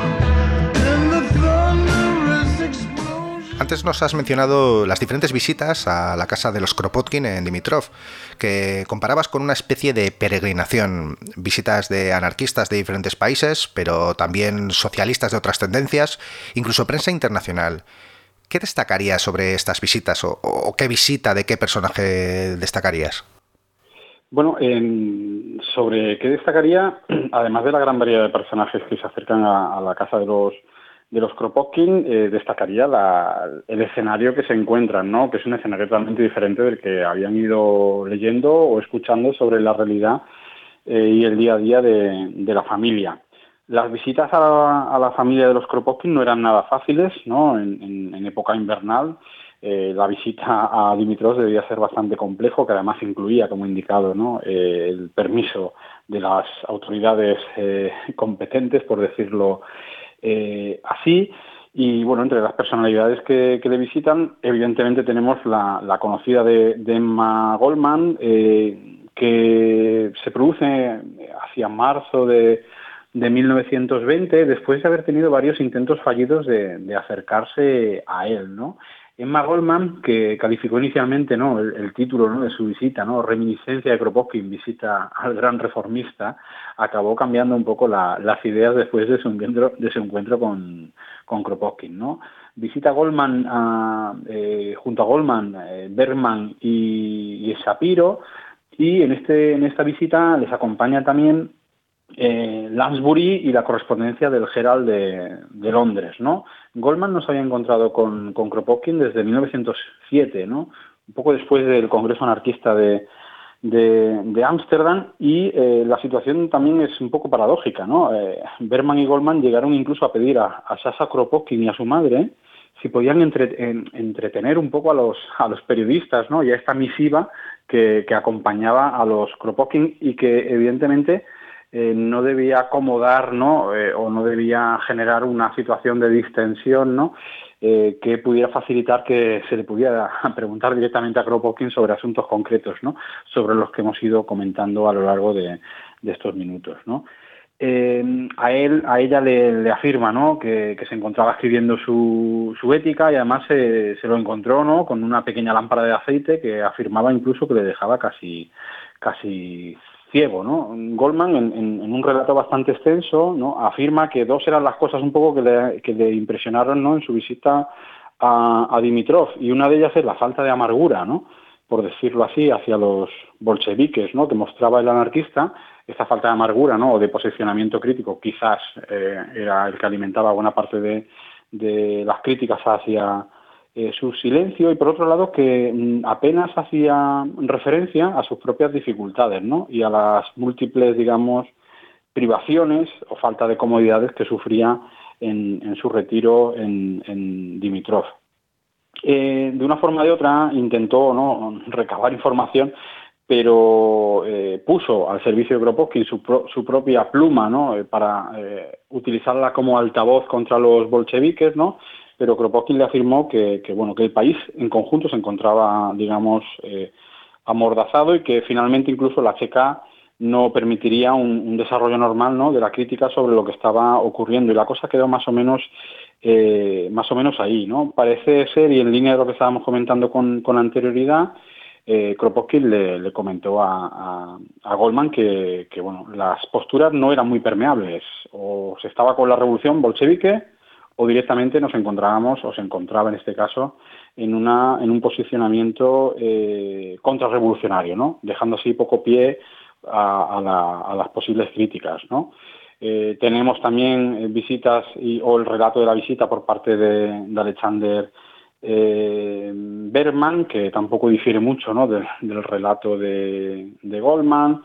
and the thunderous explosion. Antes nos has mencionado las diferentes visitas a la casa de los Kropotkin en Dimitrov, que comparabas con una especie de peregrinación, visitas de anarquistas de diferentes países, pero también socialistas de otras tendencias, incluso prensa internacional. ¿Qué destacarías sobre estas visitas o, o qué visita de qué personaje destacarías? Bueno, eh, sobre qué destacaría, además de la gran variedad de personajes que se acercan a, a la casa de los de los Kropotkin, eh, destacaría la, el escenario que se encuentran, ¿no?, que es un escenario totalmente diferente del que habían ido leyendo o escuchando sobre la realidad eh, y el día a día de, de la familia. Las visitas a la, a la familia de los Kropotkin no eran nada fáciles, ¿no?, en, en, en época invernal. Eh, la visita a Dimitrov debía ser bastante complejo, que además incluía, como indicado, ¿no?, eh, el permiso de las autoridades eh, competentes, por decirlo Eh, así. Y bueno, entre las personalidades que, que le visitan, evidentemente tenemos la, la conocida de, de Emma Goldman, eh, que se produce hacia marzo de, de mil novecientos veinte, después de haber tenido varios intentos fallidos de, de acercarse a él, ¿no? Emma Goldman, que calificó inicialmente, ¿no?, el, el título, ¿no?, de su visita, ¿no?, Reminiscencia de Kropotkin, visita al gran reformista, acabó cambiando un poco la, las ideas después de su encuentro, de su encuentro con, con Kropotkin, ¿no? Visita Goldman a, eh, junto a Goldman, eh, Bergman y, y Shapiro, y en este en esta visita les acompaña también eh, Lansbury y la correspondencia del Herald de, de Londres, ¿no? Goldman no se había encontrado con, con Kropotkin desde mil novecientos siete, ¿no? Un poco después del Congreso Anarquista de de Ámsterdam, y eh, la situación también es un poco paradójica, ¿no? Eh, Berman y Goldman llegaron incluso a pedir a, a Sasha Kropotkin y a su madre si podían entre, en, entretener un poco a los a los periodistas, ¿no? Y a esta misiva que, que acompañaba a los Kropotkin y que evidentemente eh, no debía acomodar, ¿no? Eh, o no debía generar una situación de distensión, ¿no? Eh, que pudiera facilitar que se le pudiera preguntar directamente a Kropotkin sobre asuntos concretos, ¿no? Sobre los que hemos ido comentando a lo largo de, de estos minutos, ¿no? Eh, a él, a ella le, le afirma, ¿no? que, que se encontraba escribiendo su, su ética, y además se, se lo encontró, ¿no? Con una pequeña lámpara de aceite que afirmaba incluso que le dejaba casi, casi ciego, ¿no? Goldman, en, en, en un relato bastante extenso, ¿no? Afirma que dos eran las cosas un poco que le, que le impresionaron, ¿no? En su visita a, a Dimitrov, y una de ellas es la falta de amargura, ¿no? Por decirlo así, hacia los bolcheviques, ¿no? Que mostraba el anarquista. Esta falta de amargura, ¿no? O de posicionamiento crítico, quizás eh, era el que alimentaba buena parte de, de las críticas hacia Eh, su silencio, y por otro lado que mm, apenas hacía referencia a sus propias dificultades, ¿no? Y a las múltiples, digamos, privaciones o falta de comodidades que sufría en, en su retiro en, en Dimitrov. Eh, de una forma o de otra intentó, ¿no? recabar información, pero eh, puso al servicio de Kropotkin su, pro, su propia pluma, ¿no? Eh, para eh, utilizarla como altavoz contra los bolcheviques, ¿no? Pero Kropotkin le afirmó que, que bueno que el país en conjunto se encontraba, digamos, eh, amordazado, y que finalmente incluso la C K no permitiría un, un desarrollo normal, ¿no? de la crítica sobre lo que estaba ocurriendo, y la cosa quedó más o menos eh, más o menos ahí, ¿no? Parece ser, y en línea de lo que estábamos comentando con, con anterioridad, eh, Kropotkin le, le comentó a, a, a Goldman que, que bueno las posturas no eran muy permeables, o se estaba con la revolución bolchevique, o directamente nos encontrábamos, o se encontraba en este caso, en una en un posicionamiento eh, contrarrevolucionario, ¿no? Dejando así poco pie a, a, la, a las posibles críticas, ¿no? Eh, tenemos también visitas y, o el relato de la visita por parte de, de Alexander eh, Berman, que tampoco difiere mucho, ¿no? de, del relato de, de Goldman,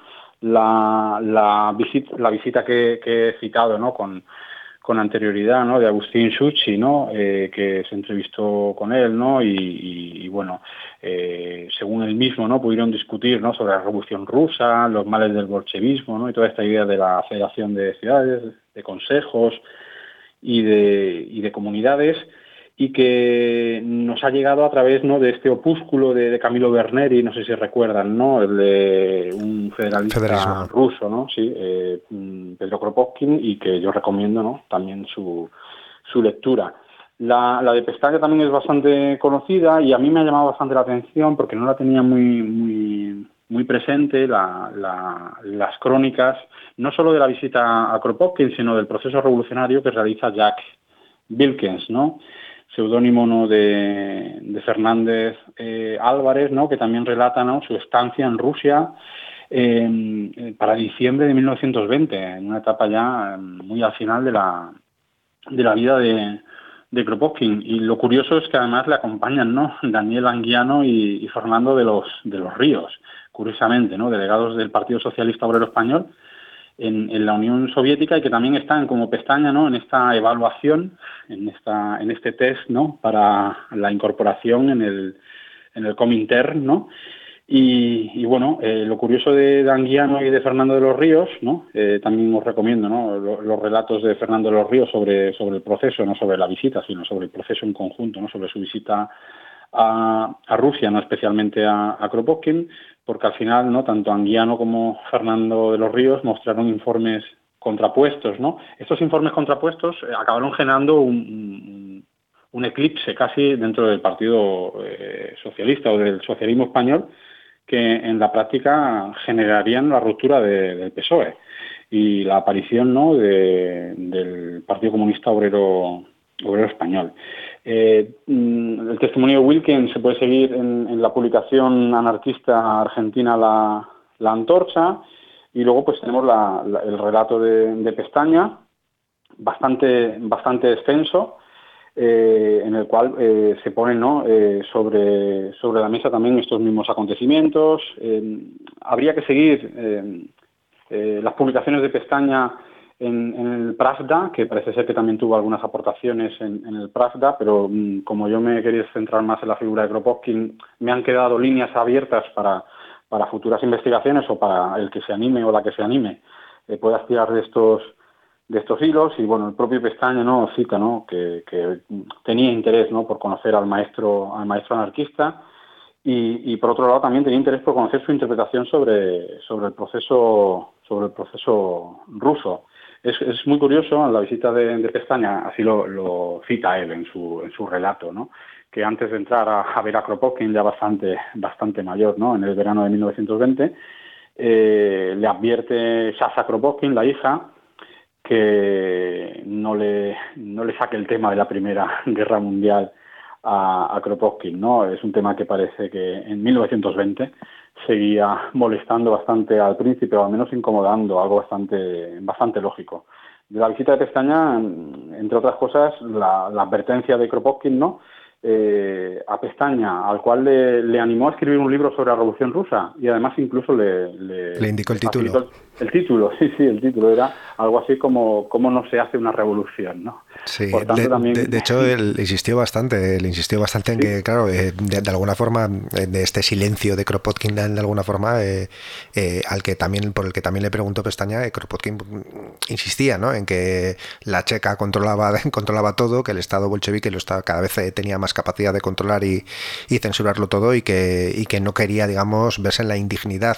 la, la, visita, la visita que, que he citado, ¿no? con con anterioridad, ¿no? de Agustín Szuchi, ¿no? Eh, que se entrevistó con él, ¿no? y, y, y bueno, eh, según él mismo, ¿no? pudieron discutir, ¿no? sobre la Revolución Rusa, los males del bolchevismo, ¿no? y toda esta idea de la federación de ciudades, de consejos y de, y de comunidades, y que nos ha llegado a través, ¿no? de este opúsculo de, de Camilo Berneri, no sé si recuerdan, ¿no? el de un federalista Federalismo. ruso, ¿no? sí, eh, Pedro Kropotkin, y que yo recomiendo, ¿no? también su, su lectura. La, la de Pestaña también es bastante conocida, y a mí me ha llamado bastante la atención porque no la tenía muy muy muy presente, la, la, las crónicas, no solo de la visita a Kropotkin, sino del proceso revolucionario que realiza Jack Wilkens, ¿no? seudónimo, ¿no? de, de Fernández eh, Álvarez, ¿no? que también relata, ¿no? su estancia en Rusia eh, para diciembre de mil novecientos veinte, en una etapa ya muy al final de la, de la vida de, de Kropotkin. Y lo curioso es que además le acompañan, ¿no? Daniel Anguiano y, y Fernando de los, de los Ríos, curiosamente, ¿no? delegados del Partido Socialista Obrero Español En, en la Unión Soviética, y que también están como pestaña, ¿no? en esta evaluación, en esta en este test, ¿no? para la incorporación en el en el Comintern, ¿no? Y, y bueno, eh, lo curioso de, de Anguiano y de Fernando de los Ríos, ¿no? Eh, también os recomiendo, ¿no? Los, los relatos de Fernando de los Ríos sobre sobre el proceso, no sobre la visita, sino sobre el proceso en conjunto, ¿no? sobre su visita a, a Rusia, no especialmente a, a Kropotkin, porque al final, ¿no? tanto Anguiano como Fernando de los Ríos mostraron informes contrapuestos, ¿no? Estos informes contrapuestos eh, acabaron generando un, un, un eclipse casi dentro del Partido eh, Socialista o del socialismo español, que en la práctica generarían la ruptura de, del P S O E y la aparición, ¿no? de, del Partido Comunista Obrero Obrero Español. Eh, el testimonio de Wilkens se puede seguir en, en la publicación anarquista argentina La, la Antorcha, Y luego pues tenemos la, la, el relato de, de Pestaña, bastante, bastante extenso, eh, en el cual eh, se ponen, ¿no?, eh, sobre, sobre la mesa también estos mismos acontecimientos. Eh, habría que seguir eh, eh, las publicaciones de Pestaña en, en el Pravda, que parece ser que también tuvo algunas aportaciones en, en el Pravda, pero mm, como yo me quería centrar más en la figura de Kropotkin, me han quedado líneas abiertas para, para futuras investigaciones o para el que se anime o la que se anime eh, pueda tirar de estos de estos hilos. Y bueno, el propio Pestaña, ¿no?, cita, ¿no?, que, que tenía interés, ¿no?, por conocer al maestro al maestro anarquista y, y por otro lado también tenía interés por conocer su interpretación sobre sobre el proceso sobre el proceso ruso. Es, es muy curioso, en la visita de, de Pestaña, así lo, lo cita él en su en su relato, ¿no?, que antes de entrar a, a ver a Kropotkin, ya bastante bastante mayor, ¿no?, en el verano de mil novecientos veinte, eh, le advierte Sasha Kropotkin, la hija, que no le no le saque el tema de la Primera Guerra Mundial a, a Kropotkin, ¿no? Es un tema que parece que en mil novecientos veinte seguía molestando bastante al príncipe, o al menos incomodando, algo bastante bastante lógico. De la visita de Pestaña, entre otras cosas, la, la advertencia de Kropotkin, ¿no?, eh, a Pestaña, al cual le, le animó a escribir un libro sobre la Revolución Rusa, y además incluso le... Le, le indicó el título. El, el título, sí, sí, el título era algo así como ¿Cómo no se hace una revolución?, ¿no? Sí, Por tanto, de, también... de, de hecho, él insistió bastante, él insistió bastante en ¿Sí? que, claro, eh, de, de alguna forma, de este silencio de Kropotkin, de alguna forma, eh, eh, al que también, por el que también le preguntó Pestaña, eh, Kropotkin insistía, ¿no?, en que la Checa controlaba, controlaba todo, que el Estado bolchevique lo estaba, cada vez tenía más capacidad de controlar y, y censurarlo todo, y que, y que no quería, digamos, verse en la indignidad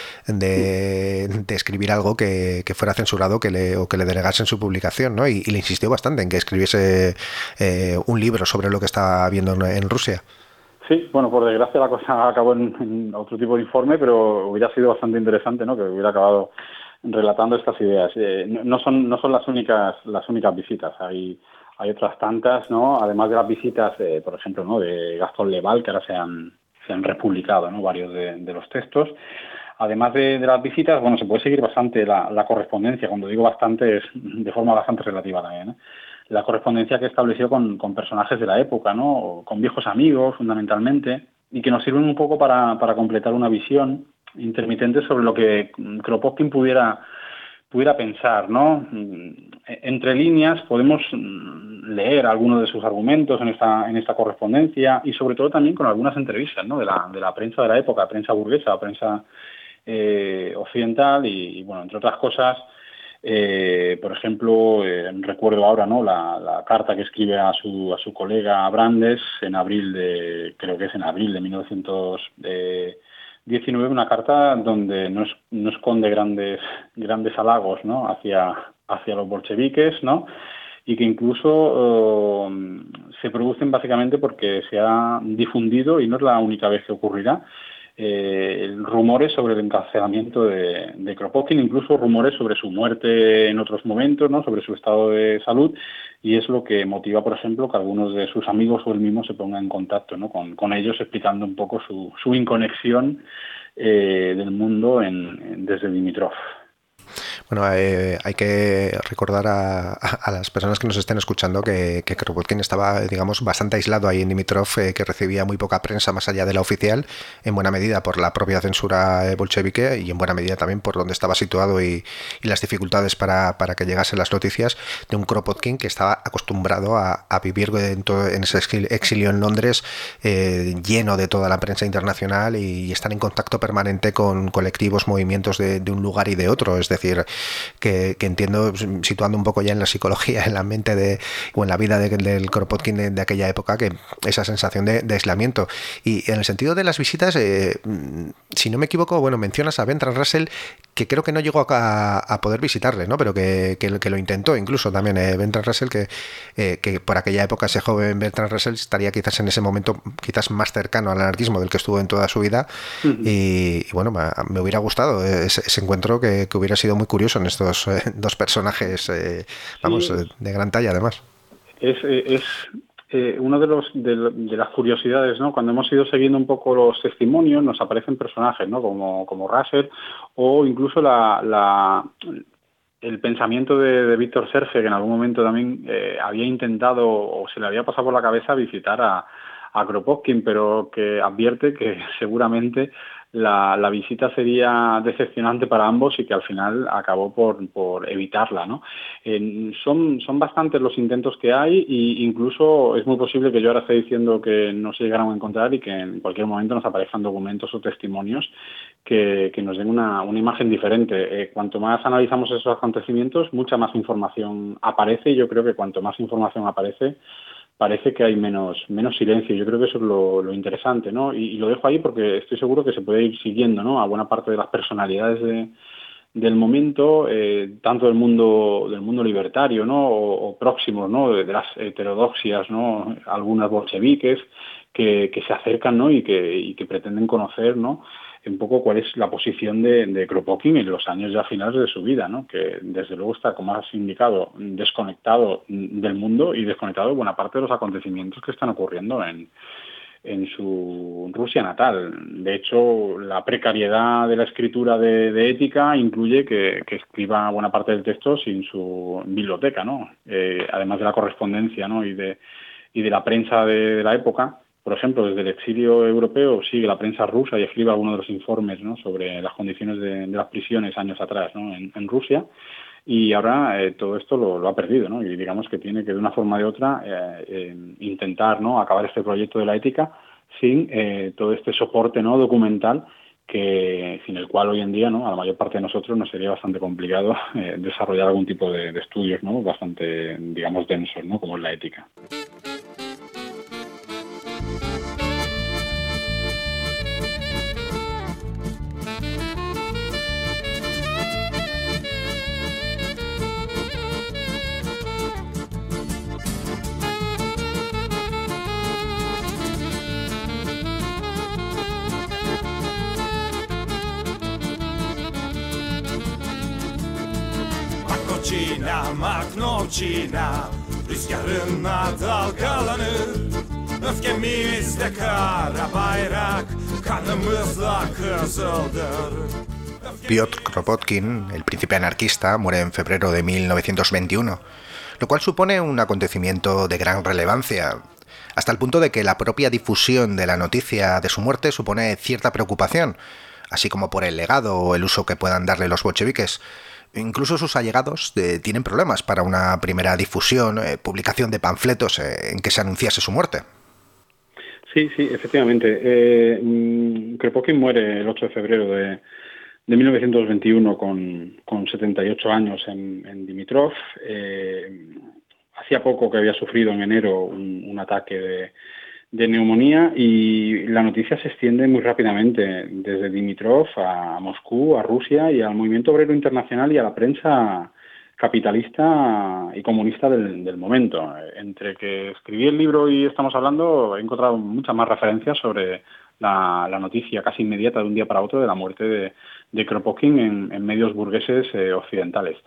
de, de escribir algo que, que fuera censurado, que le, o que le denegasen su publicación, ¿no? Y, y le insistió bastante en que escribiese eh, un libro sobre lo que estaba viendo en, en Rusia. Sí, bueno, por desgracia la cosa acabó en, en otro tipo de informe, pero hubiera sido bastante interesante, ¿no?, que hubiera acabado relatando estas ideas. Eh, no, no son no son las únicas las únicas visitas, hay hay otras tantas, ¿no?, además de las visitas, eh, por ejemplo, ¿no?, de Gastón Leval, que ahora se han se han republicado, ¿no?, varios de, de los textos. Además de, de las visitas, bueno, se puede seguir bastante la, la correspondencia. Cuando digo bastante es de forma bastante relativa también, ¿eh? La correspondencia que estableció con, con personajes de la época, ¿no?, con viejos amigos, fundamentalmente, y que nos sirven un poco para, para completar una visión intermitente sobre lo que Kropotkin pudiera pudiera pensar, ¿no? Entre líneas podemos leer algunos de sus argumentos en esta en esta correspondencia, y sobre todo también con algunas entrevistas, ¿no?, de la de la prensa de la época, prensa burguesa, prensa eh, occidental, y, y bueno, entre otras cosas, eh, por ejemplo, eh, recuerdo ahora, ¿no?, la, la carta que escribe a su a su colega Brandes en abril de creo que es en abril de mil novecientos diecinueve, una carta donde no, es, no esconde grandes grandes halagos, ¿no?, hacia hacia los bolcheviques, ¿no?, y que incluso uh, se producen básicamente porque se ha difundido, y no es la única vez que ocurrirá, eh, rumores sobre el encarcelamiento de, de Kropotkin, incluso rumores sobre su muerte en otros momentos, ¿no?, sobre su estado de salud, y es lo que motiva, por ejemplo, que algunos de sus amigos o él mismo se pongan en contacto, ¿no?, con, con ellos, explicando un poco su, su inconexión eh, del mundo en, en, desde Dimitrov. Bueno, eh, hay que recordar a, a las personas que nos estén escuchando que, que Kropotkin estaba, digamos, bastante aislado ahí en Dimitrov, eh, que recibía muy poca prensa más allá de la oficial, en buena medida por la propia censura bolchevique, y en buena medida también por donde estaba situado y, y las dificultades para, para que llegasen las noticias de un Kropotkin que estaba acostumbrado a, a vivir en, todo, en ese exilio en Londres, eh, lleno de toda la prensa internacional, y, y estar en contacto permanente con colectivos, movimientos de, de un lugar y de otro. Es decir, que, que entiendo, situando un poco ya en la psicología, en la mente de, o en la vida de, del Kropotkin de, de aquella época, que esa sensación de, de aislamiento. Y en el sentido de las visitas, eh, si no me equivoco, bueno, mencionas a Bertrand Russell, que creo que no llegó a, a poder visitarle, ¿no?, pero que, que, que lo intentó incluso también, eh, Bertrand Russell, que, eh, que por aquella época ese joven Bertrand Russell estaría quizás en ese momento quizás más cercano al anarquismo del que estuvo en toda su vida. Uh-huh. y, y bueno, me, me hubiera gustado ese, ese encuentro, que, que hubiera sido muy curioso en estos eh, dos personajes, eh, vamos, sí. eh, de gran talla además. Es, es, eh, una de, los, de, de las curiosidades, ¿no? Cuando hemos ido siguiendo un poco los testimonios, nos aparecen personajes, ¿no? Como, como Russell, o incluso la, la, el pensamiento de, de Víctor Serge, que en algún momento también eh, había intentado o se le había pasado por la cabeza visitar a, a Kropotkin, pero que advierte que seguramente la, la visita sería decepcionante para ambos y que al final acabó por, por evitarla, ¿no? Eh, son, son bastantes los intentos que hay e incluso es muy posible que yo ahora esté diciendo que no se llegaron a encontrar y que en cualquier momento nos aparezcan documentos o testimonios que, que nos den una, una imagen diferente. Eh, cuanto más analizamos esos acontecimientos, mucha más información aparece y yo creo que cuanto más información aparece, parece que hay menos menos silencio. Yo creo que eso es lo, lo interesante, ¿no? Y, y lo dejo ahí porque estoy seguro que se puede ir siguiendo, ¿no? A buena parte de las personalidades de, del momento, eh, tanto del mundo del mundo libertario, ¿no? O, o próximos, ¿no? De, de las heterodoxias, ¿no? Algunas bolcheviques que, que se acercan, ¿no? Y que, y que pretenden conocer, ¿no? Un poco cuál es la posición de, de Kropotkin en los años ya finales de su vida, ¿no? Que desde luego está, como has indicado, desconectado del mundo y desconectado de buena parte de los acontecimientos que están ocurriendo en, en su Rusia natal. De hecho, la precariedad de la escritura de, de ética incluye que, que escriba buena parte del texto sin su biblioteca, ¿no? Eh, además de la correspondencia, ¿no? y de y de la prensa de, de la época. Por ejemplo, desde el exilio europeo sigue la prensa rusa y escribe algunos de los informes, ¿no? Sobre las condiciones de, de las prisiones años atrás, ¿no? en, en Rusia, y ahora eh, todo esto lo, lo ha perdido, ¿no? Y digamos que tiene que de una forma o de otra eh, eh, intentar, ¿no? acabar este proyecto de la ética sin eh, todo este soporte, ¿no? documental que sin el cual hoy en día, ¿no? a la mayor parte de nosotros nos sería bastante complicado eh, desarrollar algún tipo de, de estudios, ¿no? bastante, digamos, densos, ¿no? como es la ética. Maknovçina, rüzgarın dalgalanır. Öfkemizde kara bayrak, kanımızla kızıldır. Piotr Kropotkin, el príncipe anarquista, muere en febrero de mil novecientos veintiuno, lo cual supone un acontecimiento de gran relevancia, hasta el punto de que la propia difusión de la noticia de su muerte supone cierta preocupación, así como por el legado o el uso que puedan darle los bolcheviques. Incluso sus allegados eh, tienen problemas para una primera difusión, eh, publicación de panfletos eh, en que se anunciase su muerte. Sí, sí, efectivamente. Eh, Kropotkin muere el ocho de febrero de, de mil novecientos veintiuno con, con setenta y ocho años en, en Dimitrov. Eh, hacía poco que había sufrido en enero un, un ataque de, de neumonía y la noticia se extiende muy rápidamente desde Dimitrov a Moscú, a Rusia y al movimiento obrero internacional y a la prensa capitalista y comunista del, del momento. Entre que escribí el libro y estamos hablando, he encontrado muchas más referencias sobre la, la noticia casi inmediata de un día para otro de la muerte de, de Kropotkin en, en medios burgueses eh, occidentales.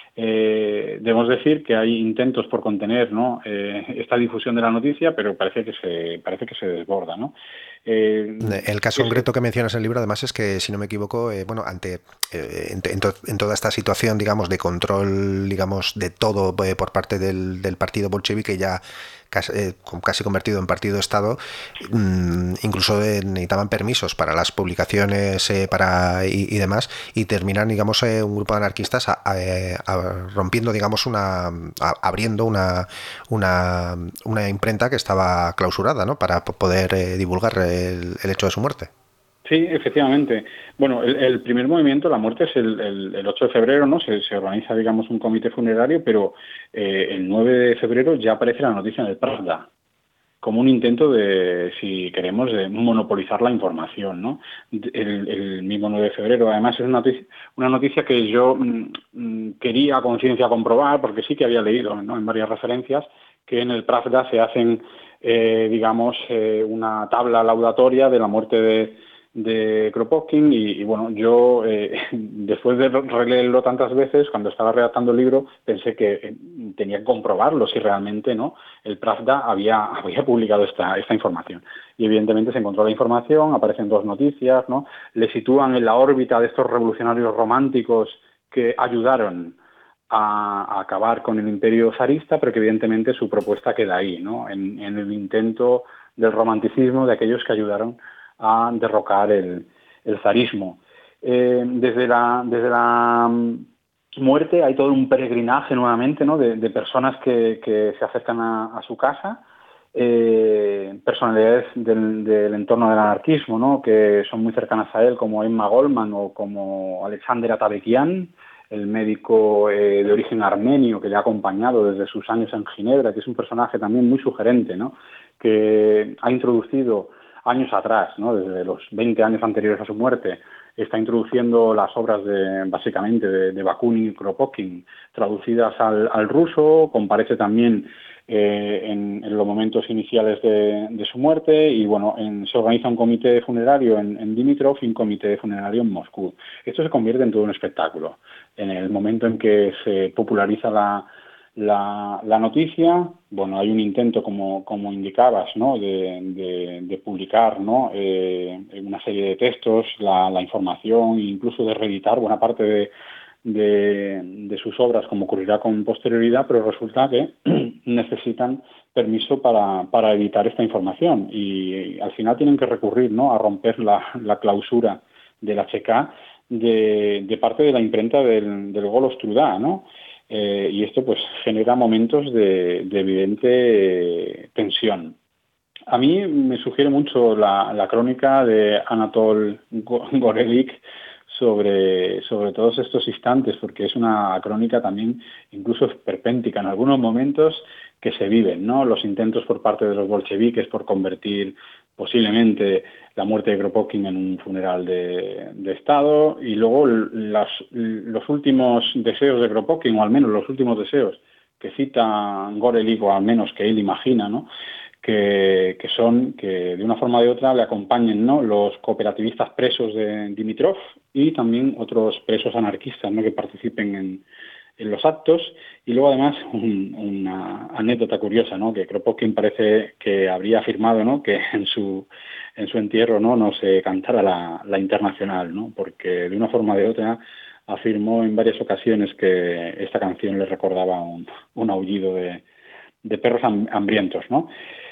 Eh, debemos decir que hay intentos por contener, ¿no? eh, esta difusión de la noticia, pero parece que se parece que se desborda, ¿no? Eh, el caso concreto que mencionas en el libro, además, es que, si no me equivoco, eh, bueno, ante eh, en, en, to, en toda esta situación, digamos, de control, digamos, de todo eh, por parte del, del partido bolchevique, ya casi, eh, casi convertido en partido Estado, mmm, incluso eh, necesitaban permisos para las publicaciones eh, para y, y demás, y terminan, digamos, eh, un grupo de anarquistas a, a, a, rompiendo, digamos, una a, abriendo una, una una imprenta que estaba clausurada, ¿no? Para poder eh, divulgar el, el hecho de su muerte. Sí, efectivamente. Bueno, el, el primer movimiento, la muerte es el, el, el ocho de febrero, ¿no? Se, se organiza, digamos, un comité funerario, pero eh, el nueve de febrero ya aparece la noticia en el Pravda, como un intento de, si queremos, de monopolizar la información, ¿no? El, el mismo nueve de febrero, además, es una noticia, una noticia que yo mmm, quería a conciencia comprobar, porque sí que había leído, ¿no? En varias referencias, que en el Pravda se hacen, eh, digamos, eh, una tabla laudatoria de la muerte de, de Kropotkin y, y bueno, yo eh, después de releerlo tantas veces, cuando estaba redactando el libro, pensé que eh, tenía que comprobarlo si realmente, ¿no?, el Pravda había, había publicado esta, esta información. Y evidentemente se encontró la información, aparecen dos noticias, ¿no?, le sitúan en la órbita de estos revolucionarios románticos que ayudaron a, a acabar con el imperio zarista, pero que evidentemente su propuesta queda ahí, ¿no?, en, en el intento del romanticismo de aquellos que ayudaron a derrocar el, el zarismo. Eh, desde la, desde la muerte hay todo un peregrinaje nuevamente, ¿no?, de, de personas que, que se acercan a, a su casa, eh, personalidades del, del entorno del anarquismo, ¿no?, que son muy cercanas a él, como Emma Goldman o como Alexander Atabekian, el médico eh, de origen armenio que le ha acompañado desde sus años en Ginebra, que es un personaje también muy sugerente, ¿no?, que ha introducido años atrás, ¿no?, desde los veinte años anteriores a su muerte, está introduciendo las obras de, básicamente de, de Bakunin y Kropotkin, traducidas al, al ruso, comparece también eh, en, en los momentos iniciales de, de su muerte y bueno, en, se organiza un comité funerario en, en Dimitrov y un comité funerario en Moscú. Esto se convierte en todo un espectáculo. En el momento en que se populariza la La, la noticia, bueno, hay un intento, como, como indicabas, ¿no?, de, de, de publicar, ¿no?, eh, una serie de textos, la, la información, incluso de reeditar buena parte de, de, de sus obras, como ocurrirá con posterioridad, pero resulta que necesitan permiso para, para editar esta información y, y al final tienen que recurrir, ¿no?, a romper la, la clausura del H K de, de parte de la imprenta del, del Golos Truda, ¿no?, Eh, y esto pues genera momentos de, de evidente eh, tensión. A mí me sugiere mucho la, la crónica de Anatol Gorelik sobre, sobre todos estos instantes, porque es una crónica también incluso esperpéntica en algunos momentos que se viven, ¿no?, los intentos por parte de los bolcheviques por convertir posiblemente la muerte de Kropotkin en un funeral de, de Estado y luego las, los últimos deseos de Kropotkin, o al menos los últimos deseos que cita Gorelik, o al menos que él imagina, ¿no?, que, que son que de una forma o de otra le acompañen, ¿no?, los cooperativistas presos de Dimitrov y también otros presos anarquistas, ¿no?, que participen en, en los actos. Y luego además un, una anécdota curiosa, ¿no?, que Kropotkin parece que habría afirmado, ¿no?, que en su en su entierro no no se cantara la, la Internacional, ¿no?, porque de una forma o de otra afirmó en varias ocasiones que esta canción le recordaba un, un aullido de, de perros hambrientos, ¿no?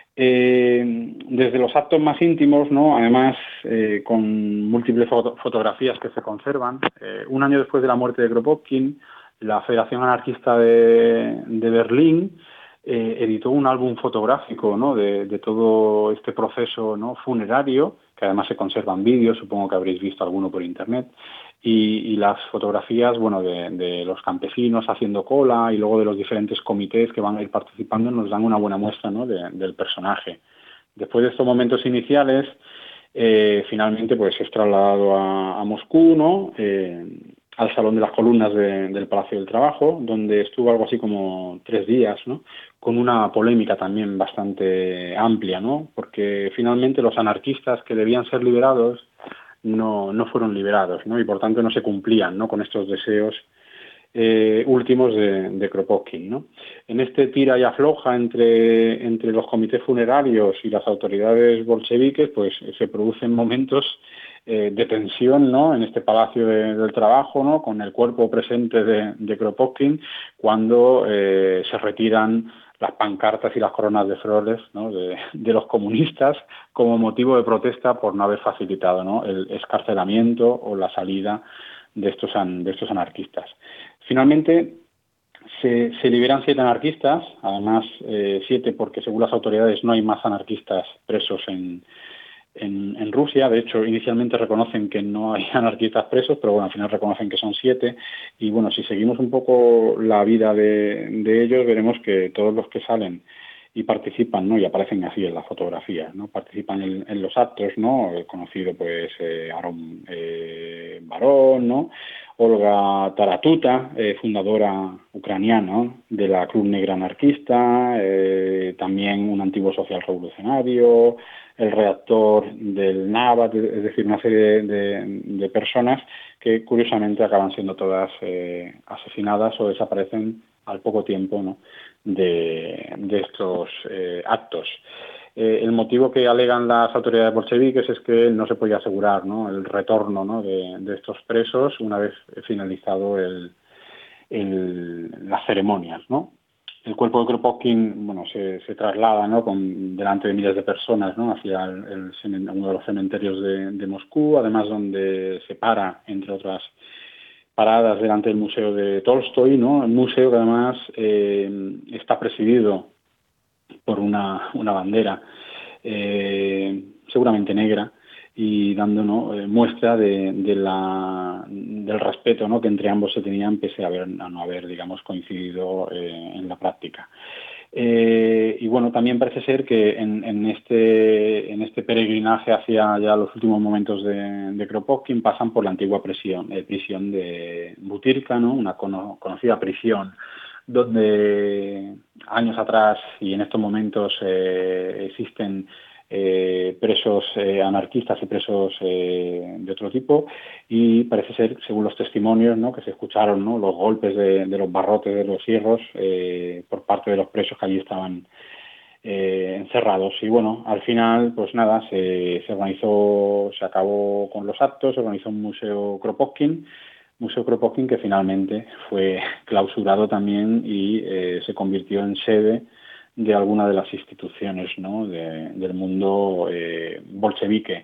Eh, desde los actos más íntimos, ¿no?, además eh, con múltiples foto fotografías que se conservan, eh, un año después de la muerte de Kropotkin, la Federación Anarquista de, de Berlín eh, editó un álbum fotográfico, ¿no?, de, de todo este proceso, ¿no?, funerario, que además se conservan vídeos, supongo que habréis visto alguno por internet, y, y las fotografías, bueno, de, de los campesinos haciendo cola y luego de los diferentes comités que van a ir participando nos dan una buena muestra, ¿no?, de, del personaje. Después de estos momentos iniciales, eh, finalmente pues es trasladado a, a Moscú, ¿no?, eh, al Salón de las Columnas de, del Palacio del Trabajo, donde estuvo algo así como tres días, ¿no?, con una polémica también bastante amplia, ¿no?, porque finalmente los anarquistas que debían ser liberados no, no fueron liberados, ¿no?, y por tanto no se cumplían, ¿no?, con estos deseos eh, últimos de, de Kropotkin, ¿no? En este tira y afloja entre, entre los comités funerarios y las autoridades bolcheviques, pues se producen momentos eh, de tensión, ¿no?, en este Palacio de, del Trabajo, ¿no?, con el cuerpo presente de, de Kropotkin, cuando eh, se retiran las pancartas y las coronas de flores, ¿no?, de, de los comunistas como motivo de protesta por no haber facilitado, ¿no?, el escarcelamiento o la salida de estos, an, de estos anarquistas. Finalmente se, se liberan siete anarquistas, además eh, siete porque según las autoridades no hay más anarquistas presos en, en, en Rusia. De hecho, inicialmente reconocen que no hay anarquistas presos, pero bueno, al final reconocen que son siete. Y bueno, si seguimos un poco la vida de, de ellos, veremos que todos los que salen y participan, ¿no?, y aparecen así en las fotografías, ¿no?, participan en, en los actos, ¿no?, el conocido pues eh, Aaron eh, Barón, ¿no?, Olga Taratuta, eh, fundadora ucraniana de la Club Negra Anarquista, eh, también un antiguo social revolucionario, el redactor del Nabat, es decir, una serie de, de, de personas que curiosamente acaban siendo todas eh, asesinadas o desaparecen al poco tiempo, ¿no?, de, de estos eh, actos. Eh, el motivo que alegan las autoridades bolcheviques es que no se podía asegurar, ¿no?, el retorno, ¿no?, de, de estos presos una vez finalizado el, el, las ceremonias, ¿no? El cuerpo de Kropotkin, bueno, se, se traslada, ¿no?, con, delante de miles de personas, ¿no?, hacia el, el, uno de los cementerios de, de Moscú, además donde se para, entre otras paradas, delante del Museo de Tolstoy, ¿no?, el museo que además eh, está presidido por una, una bandera eh, seguramente negra, y dando, ¿no?, eh, muestra de, de la, del respeto, ¿no?, que entre ambos se tenían, pese a, haber, a no haber, digamos, coincidido eh, en la práctica. Eh, y bueno, también parece ser que en, en, este, en este peregrinaje hacia ya los últimos momentos de, de Kropotkin pasan por la antigua prisión, eh, prisión de Butyrka, ¿no?, una cono, conocida prisión donde años atrás y en estos momentos eh, existen eh, presos eh, anarquistas y presos eh, de otro tipo, y parece ser, según los testimonios, ¿no?, que se escucharon, ¿no?, los golpes de, de los barrotes, de los hierros eh, por parte de los presos que allí estaban eh, encerrados. Y bueno, al final, pues nada, se, se organizó, se acabó con los actos, se organizó un museo Kropotkin, Museo Kropotkin, que finalmente fue clausurado también y eh, se convirtió en sede de alguna de las instituciones, ¿no?, de, del mundo eh, bolchevique.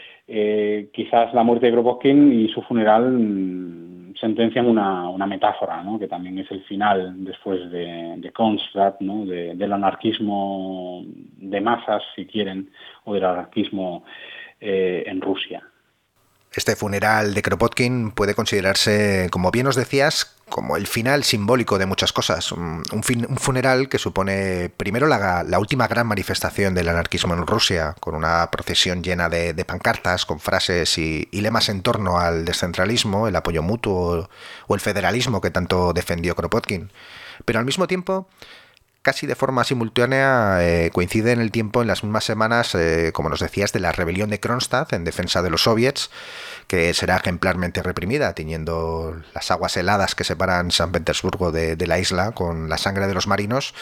Eh, quizás la muerte de Kropotkin y su funeral mmm, sentencian una, una metáfora, ¿no?, que también es el final, después de, de Kronstadt, ¿no?, de, del anarquismo de masas, si quieren, o del anarquismo eh, en Rusia. Este funeral de Kropotkin puede considerarse, como bien os decías, como el final simbólico de muchas cosas. Un, fin, un funeral que supone primero la, la última gran manifestación del anarquismo en Rusia, con una procesión llena de, de pancartas, con frases y, y lemas en torno al descentralismo, el apoyo mutuo o el federalismo que tanto defendió Kropotkin. Pero al mismo tiempo, casi de forma simultánea, eh, coincide en el tiempo, en las mismas semanas, eh, como nos decías, de la rebelión de Kronstadt en defensa de los soviets, que será ejemplarmente reprimida, tiñendo las aguas heladas que separan San Petersburgo de, de la isla con la sangre de los marinos,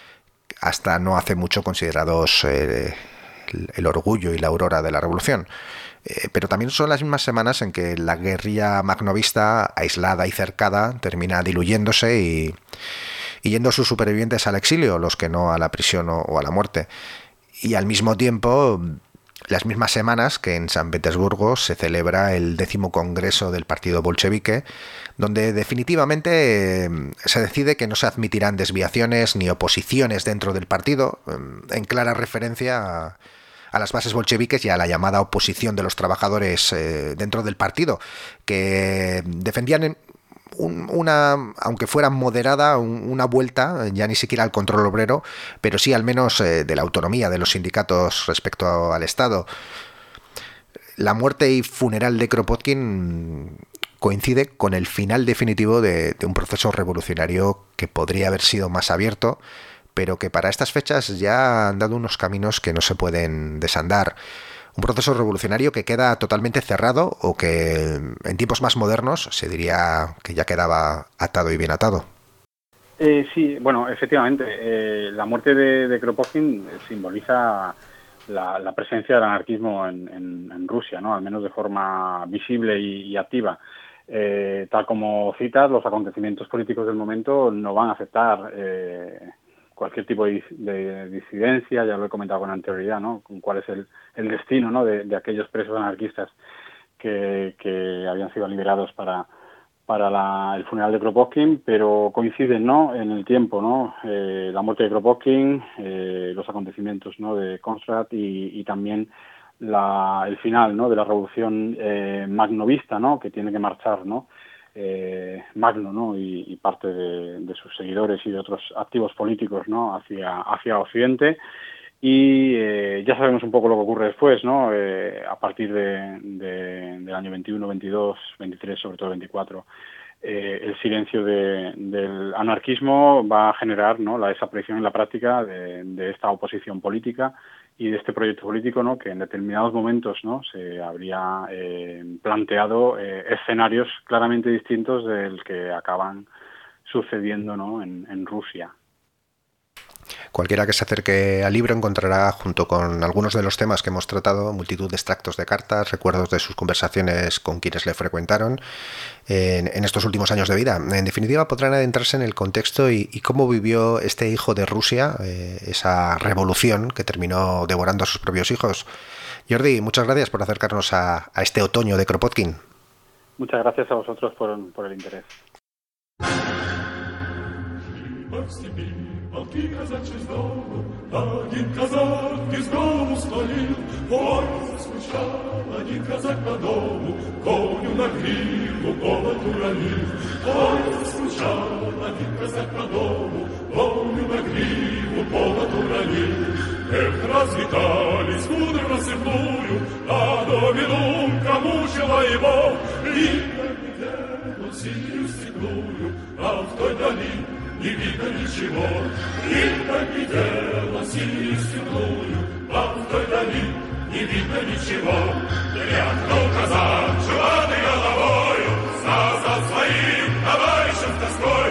hasta no hace mucho considerados eh, el, el orgullo y la aurora de la revolución. Eh, pero también son las mismas semanas en que la guerrilla magnovista, aislada y cercada, termina diluyéndose y y yendo sus supervivientes al exilio, los que no a la prisión o, o a la muerte. Y al mismo tiempo, las mismas semanas que en San Petersburgo se celebra el décimo congreso del partido bolchevique, donde definitivamente eh, se decide que no se admitirán desviaciones ni oposiciones dentro del partido, eh, en clara referencia a, a las bases bolcheviques y a la llamada oposición de los trabajadores eh, dentro del partido, que defendían en, Un, una, aunque fuera moderada, un, una vuelta, ya ni siquiera al control obrero, pero sí al menos eh, de la autonomía de los sindicatos respecto a, al Estado. La muerte y funeral de Kropotkin coincide con el final definitivo de, de un proceso revolucionario que podría haber sido más abierto, pero que para estas fechas ya han dado unos caminos que no se pueden desandar. Un proceso revolucionario que queda totalmente cerrado o que en tiempos más modernos se diría que ya quedaba atado y bien atado. Eh, sí, bueno, efectivamente, eh, la muerte de, de Kropotkin simboliza la, la presencia del anarquismo en, en, en Rusia, ¿no?, al menos de forma visible y, y activa. Eh, tal como citas, los acontecimientos políticos del momento no van a aceptar eh, cualquier tipo de, de disidencia, ya lo he comentado con anterioridad, ¿no?, con cuál es el, el destino, ¿no?, de, de aquellos presos anarquistas que, que habían sido liberados para, para la, el funeral de Kropotkin, pero coinciden, ¿no?, en el tiempo, ¿no?, eh, la muerte de Kropotkin, eh, los acontecimientos, ¿no?, de Kronstadt y, y también la, el final, ¿no?, de la revolución eh, magnovista, ¿no?, que tiene que marchar, ¿no?, Eh, Magno, ¿no?, y, y parte de, de sus seguidores y de otros activos políticos, ¿no?, hacia, hacia Occidente, Y eh, ya sabemos un poco lo que ocurre después, ¿no? Eh, a partir de, de, del año veintiuno, veintidós, veintitrés, sobre todo veinticuatro, eh, el silencio de, del anarquismo va a generar, ¿no?, la desaparición en la práctica de, de esta oposición política y de este proyecto político, ¿no?, que en determinados momentos, ¿no?, se habría eh, planteado eh, escenarios claramente distintos del que acaban sucediendo, ¿no?, en, en Rusia. Cualquiera que se acerque al libro encontrará, junto con algunos de los temas que hemos tratado, multitud de extractos de cartas, recuerdos de sus conversaciones con quienes le frecuentaron en, en estos últimos años de vida. En definitiva, podrán adentrarse en el contexto y, y cómo vivió este hijo de Rusia, eh, esa revolución que terminó devorando a sus propios hijos. Jordi, muchas gracias por acercarnos a, a este otoño de Kropotkin. Muchas gracias a vosotros por, por el interés. Полки казачьи с дому, один казак без голову склонил, ой, заскучал один казак по дому, коню на гриву повод уронил. Ой, заскучал один казак по дому, коню на гриву повод уронил. Эх, разлетались кудры в рассыпную, а доминунка мучила его, и глядел синюю степную, а в той дали не видно ничего, и поглядела синюю степную, а в той дали не видно ничего. Тряхнул казак жеватой головою, сказал своим товарищам с тоской: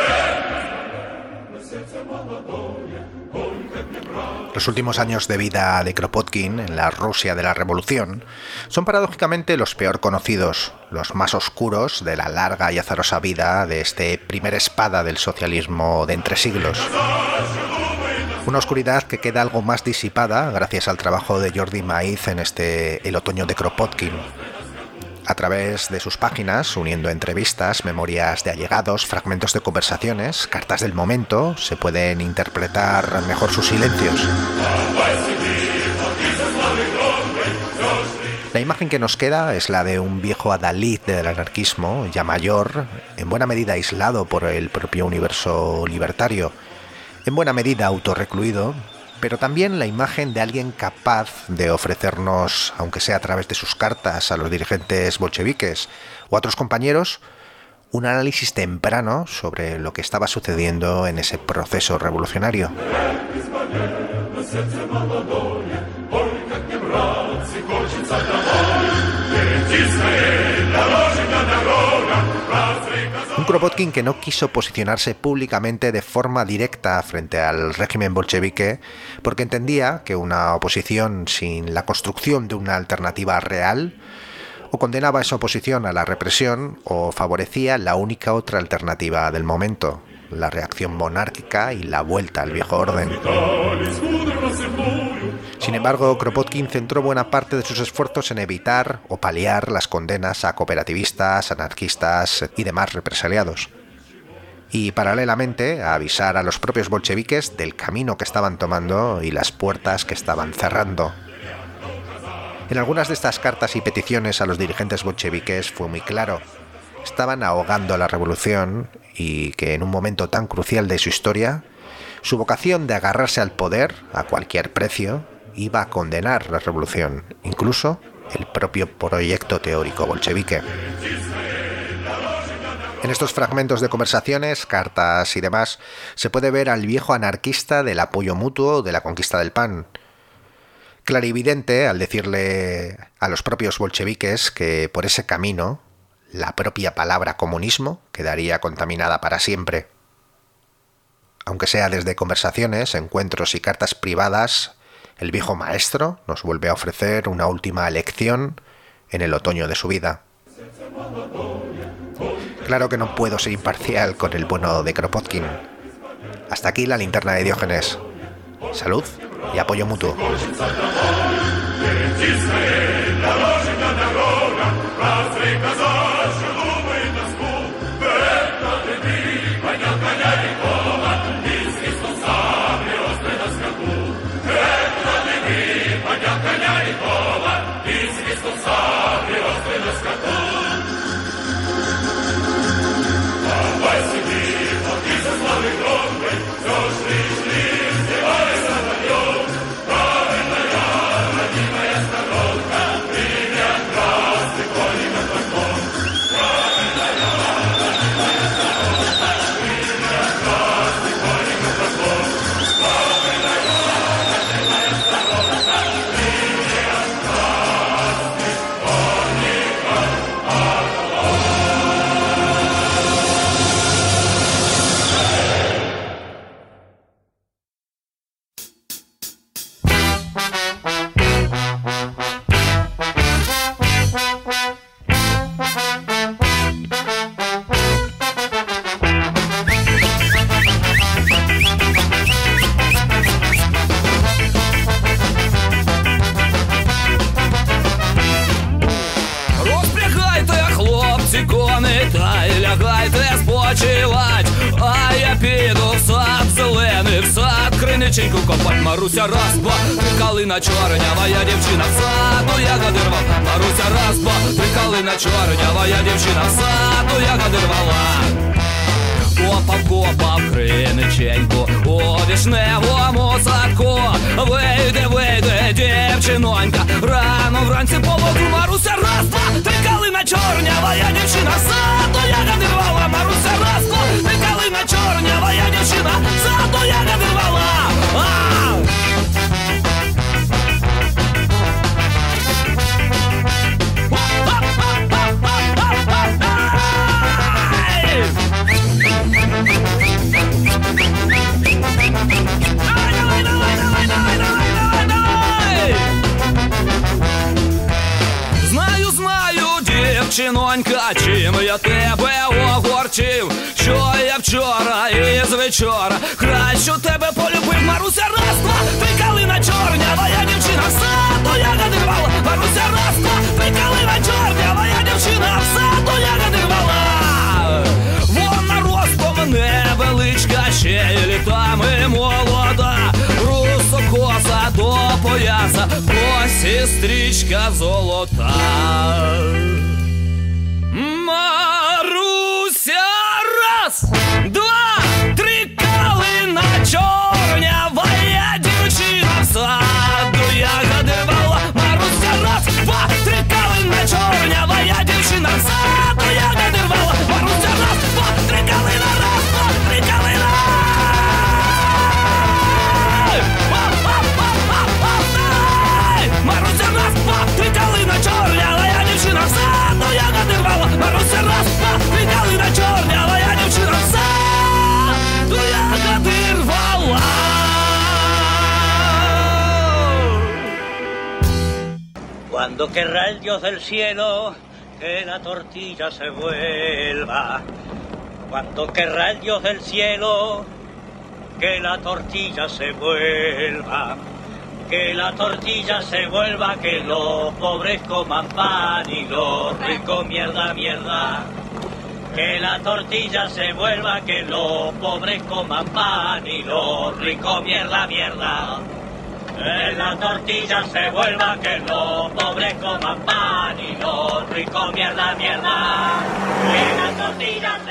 эх, сердце молодое, ой, как мне брат. Los últimos años de vida de Kropotkin en la Rusia de la Revolución son paradójicamente los peor conocidos, los más oscuros de la larga y azarosa vida de este primer espada del socialismo de entre siglos. Una oscuridad que queda algo más disipada gracias al trabajo de Jordi Maiz en este El otoño de Kropotkin. A través de sus páginas, uniendo entrevistas, memorias de allegados, fragmentos de conversaciones, cartas del momento, se pueden interpretar mejor sus silencios. La imagen que nos queda es la de un viejo adalid del anarquismo, ya mayor, en buena medida aislado por el propio universo libertario, en buena medida autorrecluido, pero también la imagen de alguien capaz de ofrecernos, aunque sea a través de sus cartas a los dirigentes bolcheviques o a otros compañeros, un análisis temprano sobre lo que estaba sucediendo en ese proceso revolucionario. Un Kropotkin que no quiso posicionarse públicamente de forma directa frente al régimen bolchevique porque entendía que una oposición sin la construcción de una alternativa real o condenaba esa oposición a la represión o favorecía la única otra alternativa del momento, la reacción monárquica y la vuelta al viejo orden. Sin embargo, Kropotkin centró buena parte de sus esfuerzos en evitar o paliar las condenas a cooperativistas, anarquistas y demás represaliados. Y paralelamente a avisar a los propios bolcheviques del camino que estaban tomando y las puertas que estaban cerrando. En algunas de estas cartas y peticiones a los dirigentes bolcheviques fue muy claro: estaban ahogando la revolución y que en un momento tan crucial de su historia, su vocación de agarrarse al poder a cualquier precio iba a condenar la revolución, incluso el propio proyecto teórico bolchevique. En estos fragmentos de conversaciones, cartas y demás, se puede ver al viejo anarquista del apoyo mutuo de la conquista del pan. Clarividente al decirle a los propios bolcheviques que por ese camino la propia palabra comunismo quedaría contaminada para siempre. Aunque sea desde conversaciones, encuentros y cartas privadas, el viejo maestro nos vuelve a ofrecer una última lección en el otoño de su vida. Claro que no puedo ser imparcial con el bueno de Kropotkin. Hasta aquí la linterna de Diógenes. Salud y apoyo mutuo. відпочивать, а я піду в сад зелений, в сад криниченьку копать. Маруся раз, два, три калина чорнява, я дівчина в саду ягоди рвав. Маруся раз, два, три калина чорнява, я дівчина в саду ягоди рвала. Копав, копав криниченьку у вишневому садку. Вийде, вийде, дівчинонька, рано вранці по воду. Маруся раз, два, три калина чорнява, я дівчина в саду ягоди рвала. Маруся раз, два, три калина чорнява, я дівчина в саду ягоди рвала. Ау! Знаю, знаю, дівчинонька, чим я тебе огорчив, що я вчора із вечора кращу тебе полюбив. Маруся раз, два, три калина чорнява, я дівчина в саду ягоди рвала. Маруся раз, два, три калина чорнява, я дівчина в саду ягоди рвала. Вона ростом невеличка, ще й літами молода, русокоса до пояса, ось і стрічка золота. Маруся раз, два, три калина чорнява, я дівчина в саду ягоди рвала. Маруся раз, два, три калина чорнява, я дівчина в саду ягоди рвала. Маруся раз, два, три калина, раз, два, три калина. Маруся раз, два, три калина чорнява, я дівчина в саду ягоди рвала. Маруся раз, два, три калина чорнява, я дівчина в саду ягоди рвала. Cuando querrá el Dios del cielo que la tortilla se vuelva. Cuando querrá el Dios del cielo que la tortilla se vuelva. Que la tortilla se vuelva, que los pobres coman pan y los ricos mierda, mierda. Que la tortilla se vuelva, que los pobres coman pan y los ricos mierda, mierda. Que la tortilla se vuelva, que los pobres coman pan y los ricos mierda, mierda. Que la tortilla se